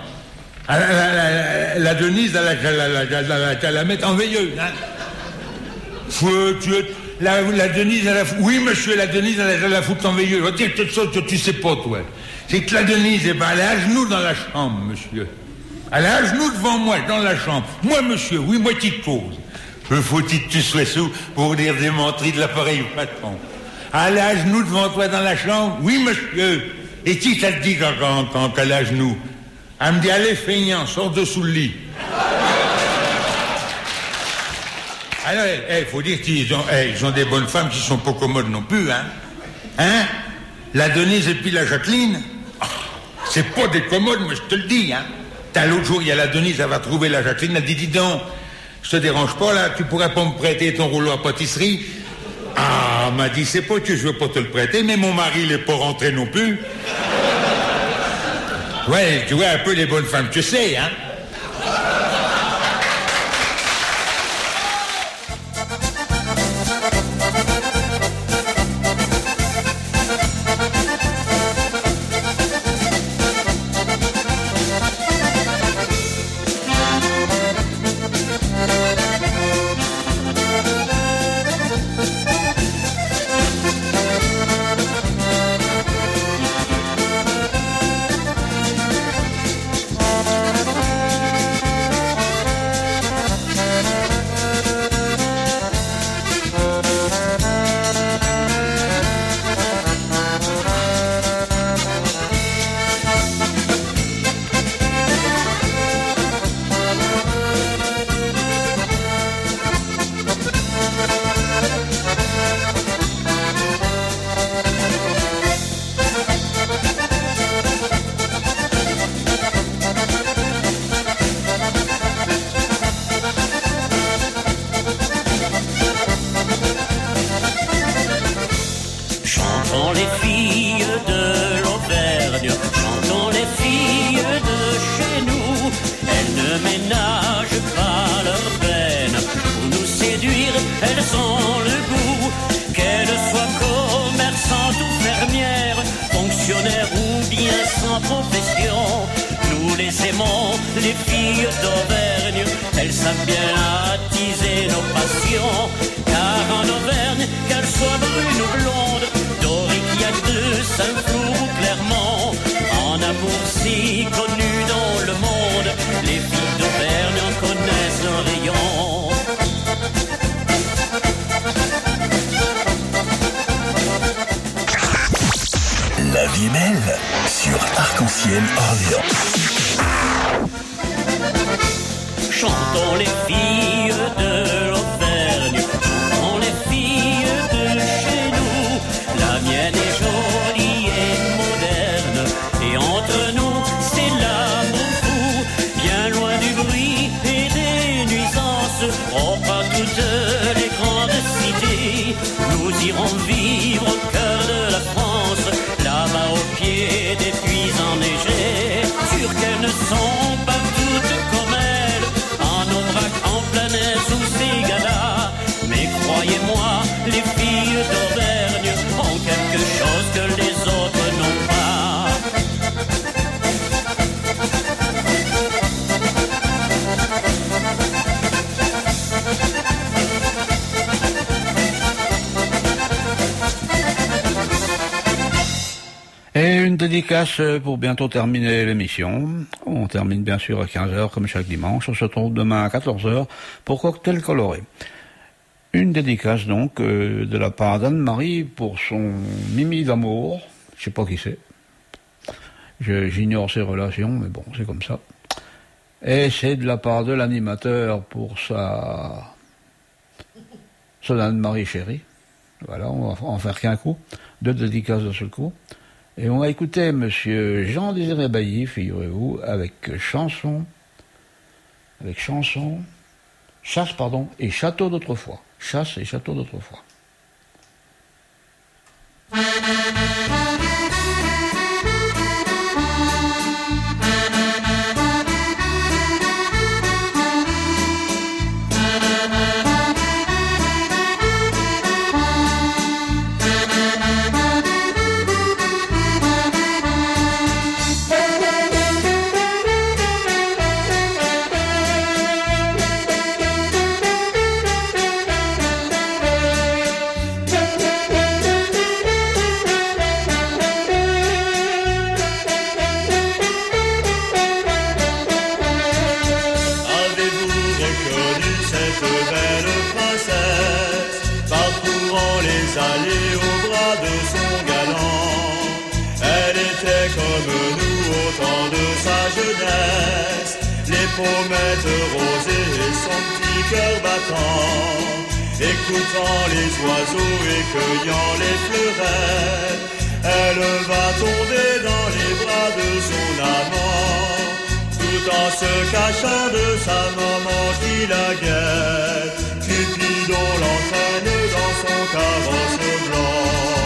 La Denise, à la mettre en veilleuse, hein. La Denise, oui, monsieur, la Denise, elle la fout en veilleuse. C'est quelque chose que tu sais pas, toi. C'est que la Denise, elle est à genoux dans la chambre, monsieur. Elle est à genoux devant moi, dans la chambre. Moi, monsieur, oui, moi qui te cause. Faut-il que tu sois sous pour dire des menteries de l'appareil au patron. Elle est à genoux devant toi dans la chambre, oui, monsieur. Et qui t'a dit quand elle est à genoux? Elle me dit, allez, feignant, sors dessous le lit. Alors, faut dire qu'ils ont des bonnes femmes qui sont pas commodes non plus, hein. Hein? La Denise et puis la Jacqueline, c'est pas des commodes, moi je te le dis, hein. L'autre jour, il y a la Denise, elle va trouver la Jacqueline, elle dit, dis donc, je te dérange pas, là, tu pourrais pas me prêter ton rouleau à pâtisserie? Ah, elle m'a dit, c'est pas que je veux pas te le prêter, mais mon mari, il est pas rentré non plus. Ouais, tu vois un peu les bonnes femmes, tu sais, hein. les filles d'Auvergne, elles savent bien attiser nos passions. Car en Auvergne, qu'elles soient brunes ou blondes, d'Auriquiade, Saint-Flour ou Clermont, en amour si connu dans le monde, les filles d'Auvergne en connaissent un rayon. La vie est belle sur Arc-en-Ciel Orléans. Chantons les filles de l'Auvergne, chantons les filles de chez nous. La mienne est jolie et moderne, et entre nous c'est l'amour fou. Bien loin du bruit et des nuisances, oh pas toutes les grandes cités. Nous irons vivre au cœur de la France, là-bas au pied des puits enneigés. Sûr qu'elles ne sont pas toutes comme elles, en Aubrac, en plein air sous ces galas. Mais croyez-moi, les filles d'Auvergne ont quelque chose que les autres n'ont pas. Et une dédicace pour bientôt terminer l'émission. On termine bien sûr à 15h comme chaque dimanche. On se retrouve demain à 14h pour Cocktail Coloré. Une dédicace donc de la part d'Anne-Marie pour son Mimi d'amour. Je sais pas qui c'est. J'ignore ses relations, mais bon, c'est comme ça. Et c'est de la part de l'animateur pour sa Anne-Marie chérie. Voilà, on va en faire qu'un coup. 2 dédicaces de ce coup. Et on va écouter monsieur Jean-Désiré Bailly, figurez-vous, avec chanson, chasse, et château d'autrefois. Chasse et château d'autrefois. Pommettes rosées et son petit cœur battant, écoutant les oiseaux et cueillant les fleurettes, elle va tomber dans les bras de son amant, tout en se cachant de sa maman qui la guette. Cupidon l'entraîne dans son carrosse blanc.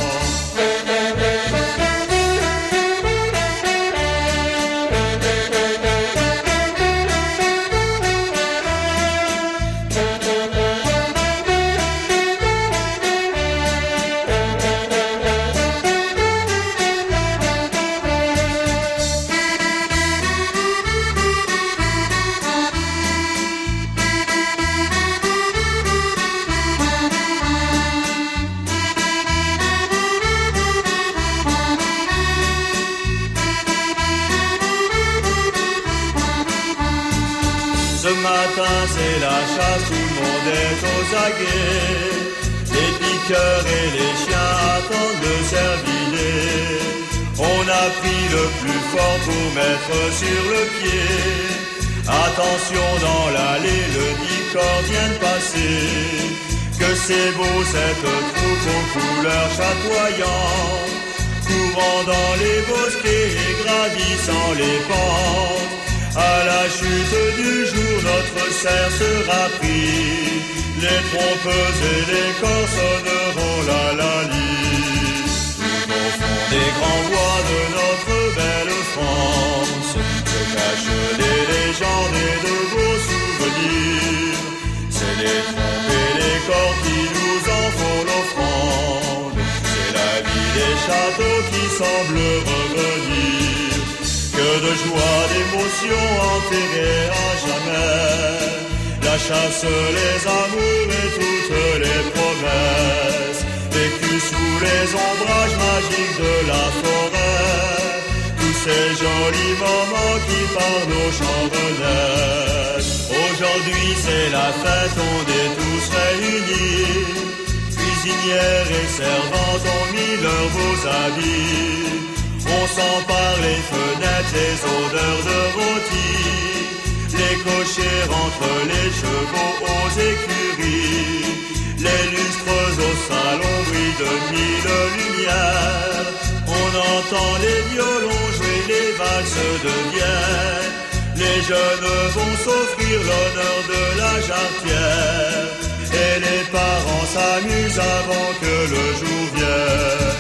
C'est la chasse, tout le monde est aux aguets. Les piqueurs et les chiens attendent le cervidé. On a pris le plus fort pour mettre sur le pied. Attention dans l'allée, le dicor vient de passer. Que c'est beau cette troupe aux couleurs chatoyantes, courant dans les bosquets et gravissant les pentes. À la chute du jour, notre cerf sera pris. Les trompeuses et les corps sonneront la lali. Tout au fond des grands bois de notre belle France se cachent des légendes et de beaux souvenirs. C'est les trompes et les corps qui nous en font l'offrande. C'est la vie des châteaux qui semble revenir. Que de joie, d'émotion enterrée à jamais. La chasse, les amours et toutes les promesses, vécues sous les ombrages magiques de la forêt. Tous ces jolis moments qui par nos chants renaissent. Aujourd'hui c'est la fête, on est tous réunis. Cuisinières et servantes ont mis leurs beaux habits. On sent par les fenêtres les odeurs de rôti. Les cochers rentrent les chevaux aux écuries. Les lustres au salon brillent de mille lumières. On entend les violons jouer les valses de Vienne. Les jeunes vont s'offrir l'honneur de la jarretière. Et les parents s'amusent avant que le jour vienne.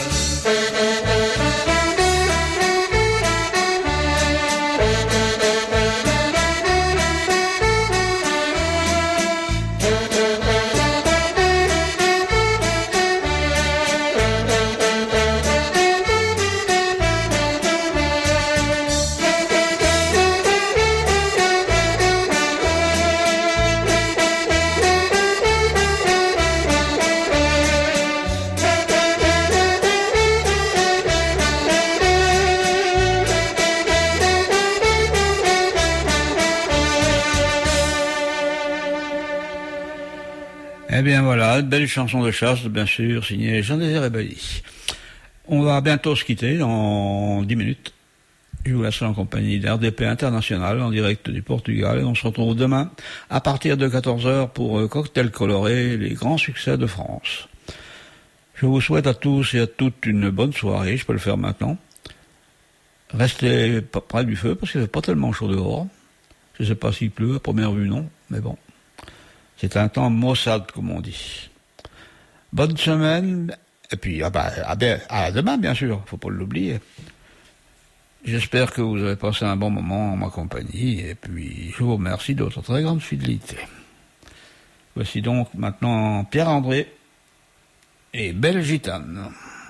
Eh bien voilà, une belle chanson de chasse, bien sûr, signée Jean-Désiré Rebelli. On va bientôt se quitter, dans 10 minutes. Je vous laisse en compagnie d'RDP International, en direct du Portugal. Et on se retrouve demain, à partir de 14h, pour Cocktail Coloré, les grands succès de France. Je vous souhaite à tous et à toutes une bonne soirée, je peux le faire maintenant. Restez près du feu, parce qu'il ne fait pas tellement chaud dehors. Je ne sais pas s'il pleut, à première vue non, mais bon. C'est un temps maussade, comme on dit. Bonne semaine, et puis à demain, bien sûr, faut pas l'oublier. J'espère que vous avez passé un bon moment en ma compagnie, et puis je vous remercie de votre très grande fidélité. Voici donc maintenant Pierre-André et Belle Gitane.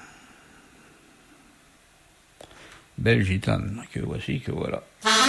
Belle Gitane, que voici, que voilà.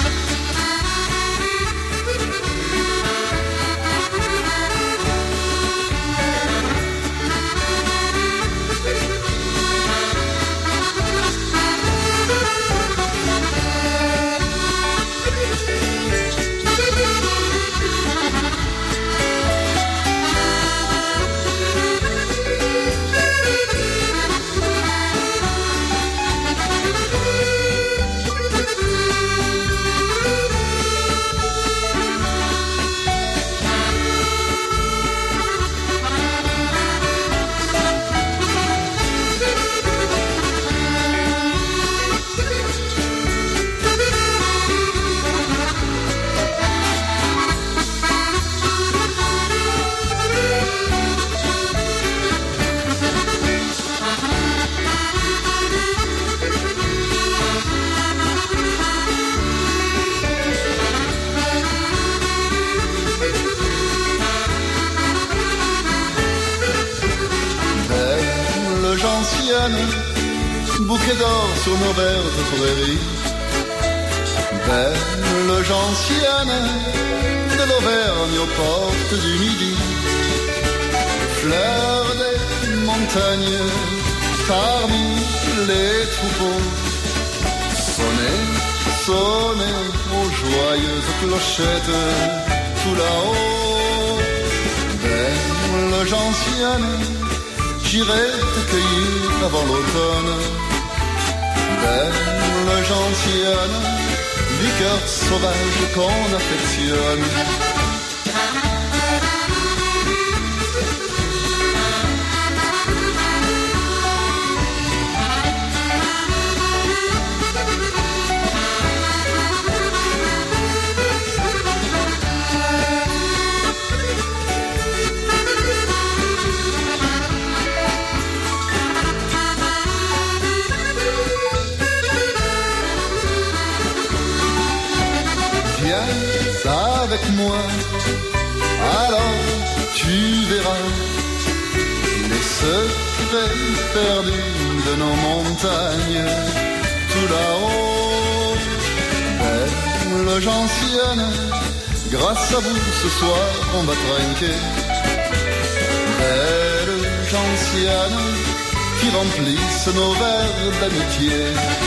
Bouquet d'or sur nos vertes prairies, belle gentiane de l'Auvergne aux portes du Midi, fleur des montagnes parmi les troupeaux, sonnez, sonnez aux joyeuses clochettes tout là-haut, belle gentiane, j'irai te cueillir avant l'automne. Belle gentiane, du cœur sauvage qu'on affectionne. Avec moi, alors tu verras les secrets perdus de nos montagnes, tout là-haut. belle gentiane, grâce à vous ce soir on va trinquer. Belle gentiane, qui remplissent nos verres d'amitié.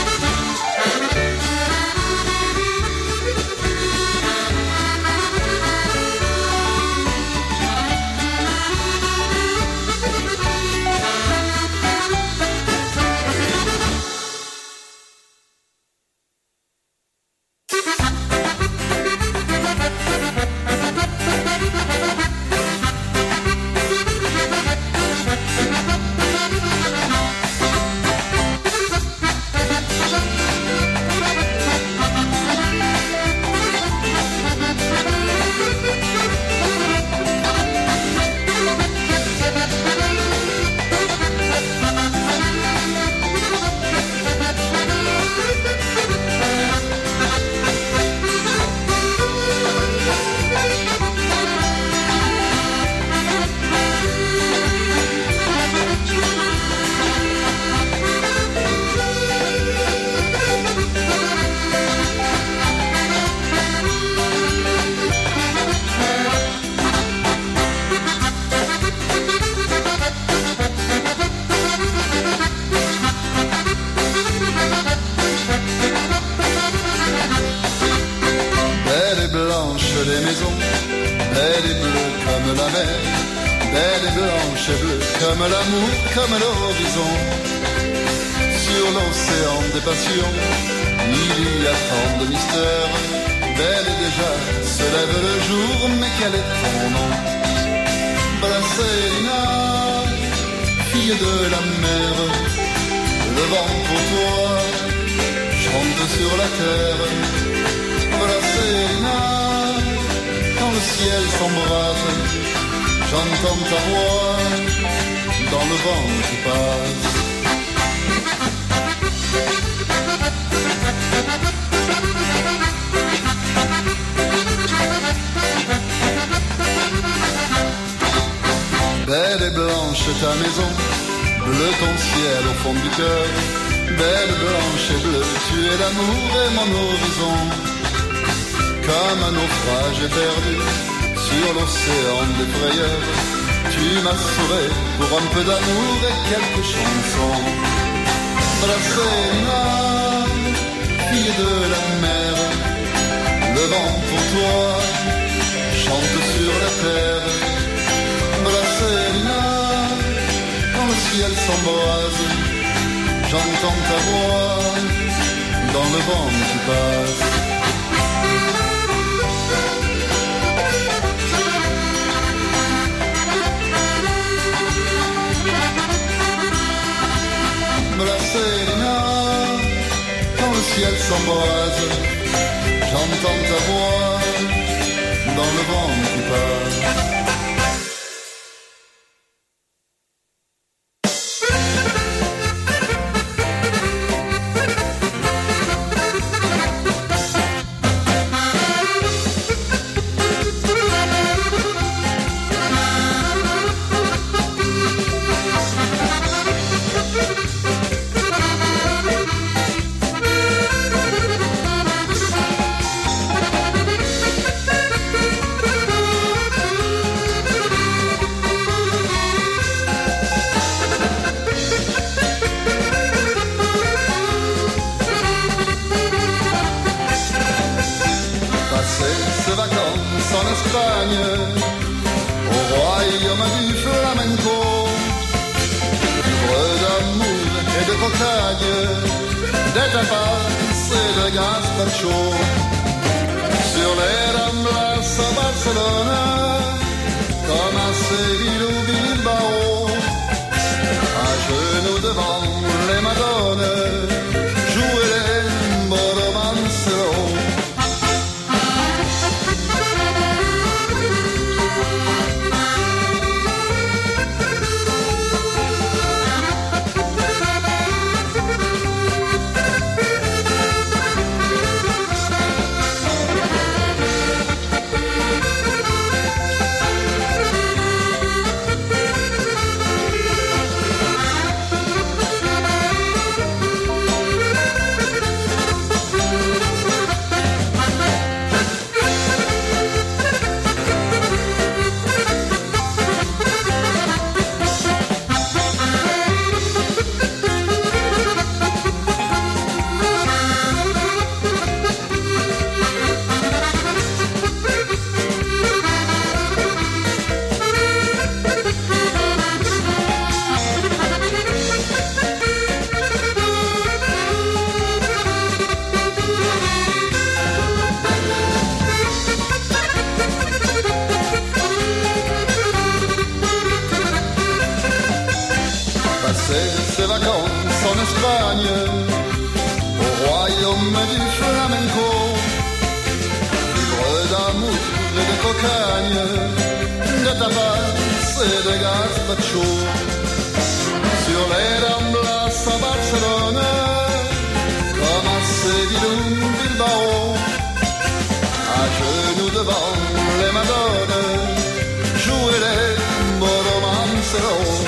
Comme l'horizon, sur l'océan des passions, il y a tant de mystères. Belle et déjà se lève le jour, mais quel est ton nom? Brasselina, fille de la mer, le vent pour toi chante sur la terre. Brasselina, quand le ciel s'embrase, j'entends ta voix dans le vent qui passe. Belle et blanche ta maison, bleu ton ciel au fond du cœur. Belle, blanche et bleue, tu es l'amour et mon horizon. Comme un naufrage éperdu sur l'océan des frayeurs, tu m'as sauvé pour un peu d'amour et quelques chansons. Brasselina, fille de la mer, le vent pour toi chante sur la terre. Brasselina, quand le ciel s'embrase, j'entends ta voix dans le vent qui passe. Brasselina, quand le ciel s'embrase, j'entends ta voix dans le vent qui passe. Sur les Ramblas à Barcelone, comme à Séville ou Bilbao, à genoux devant les Madones, jouer les Boromanceros. campagne, au royaume du flamenco, vivre d'amour et de cocagne, de tabac et de gazpacho. Sur les Ramblas à Barcelone, comme à Séville ou Bilbao, à genoux devant les Madones, jouer les beaux romanceros.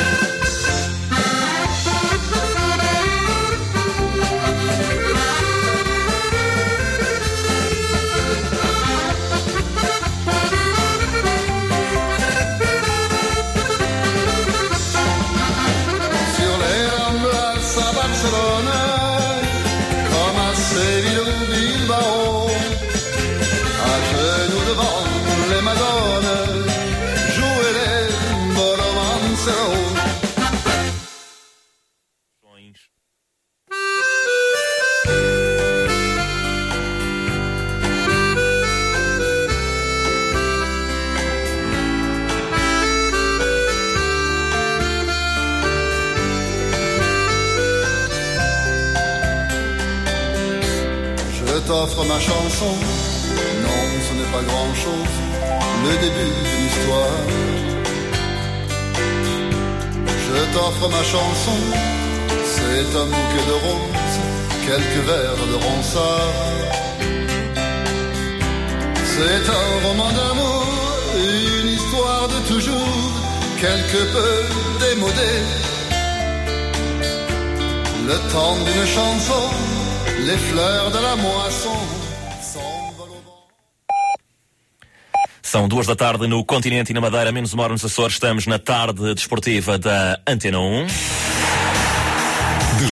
Comme à Séville ou Bilbao, à genoux devant les Madones, jouer les beaux romanceros. Je t'offre ma chanson, non ce n'est pas grand chose, le début d'une histoire. Je t'offre ma chanson, c'est un bouquet de roses, quelques verres de ronsard. C'est un roman d'amour, une histoire de toujours, quelque peu démodée. Le temps d'une chanson, les fleurs de la moisson. São 2 da tarde no continente e na Madeira, menos uma hora nos Açores. Estamos na tarde desportiva da Antena 1.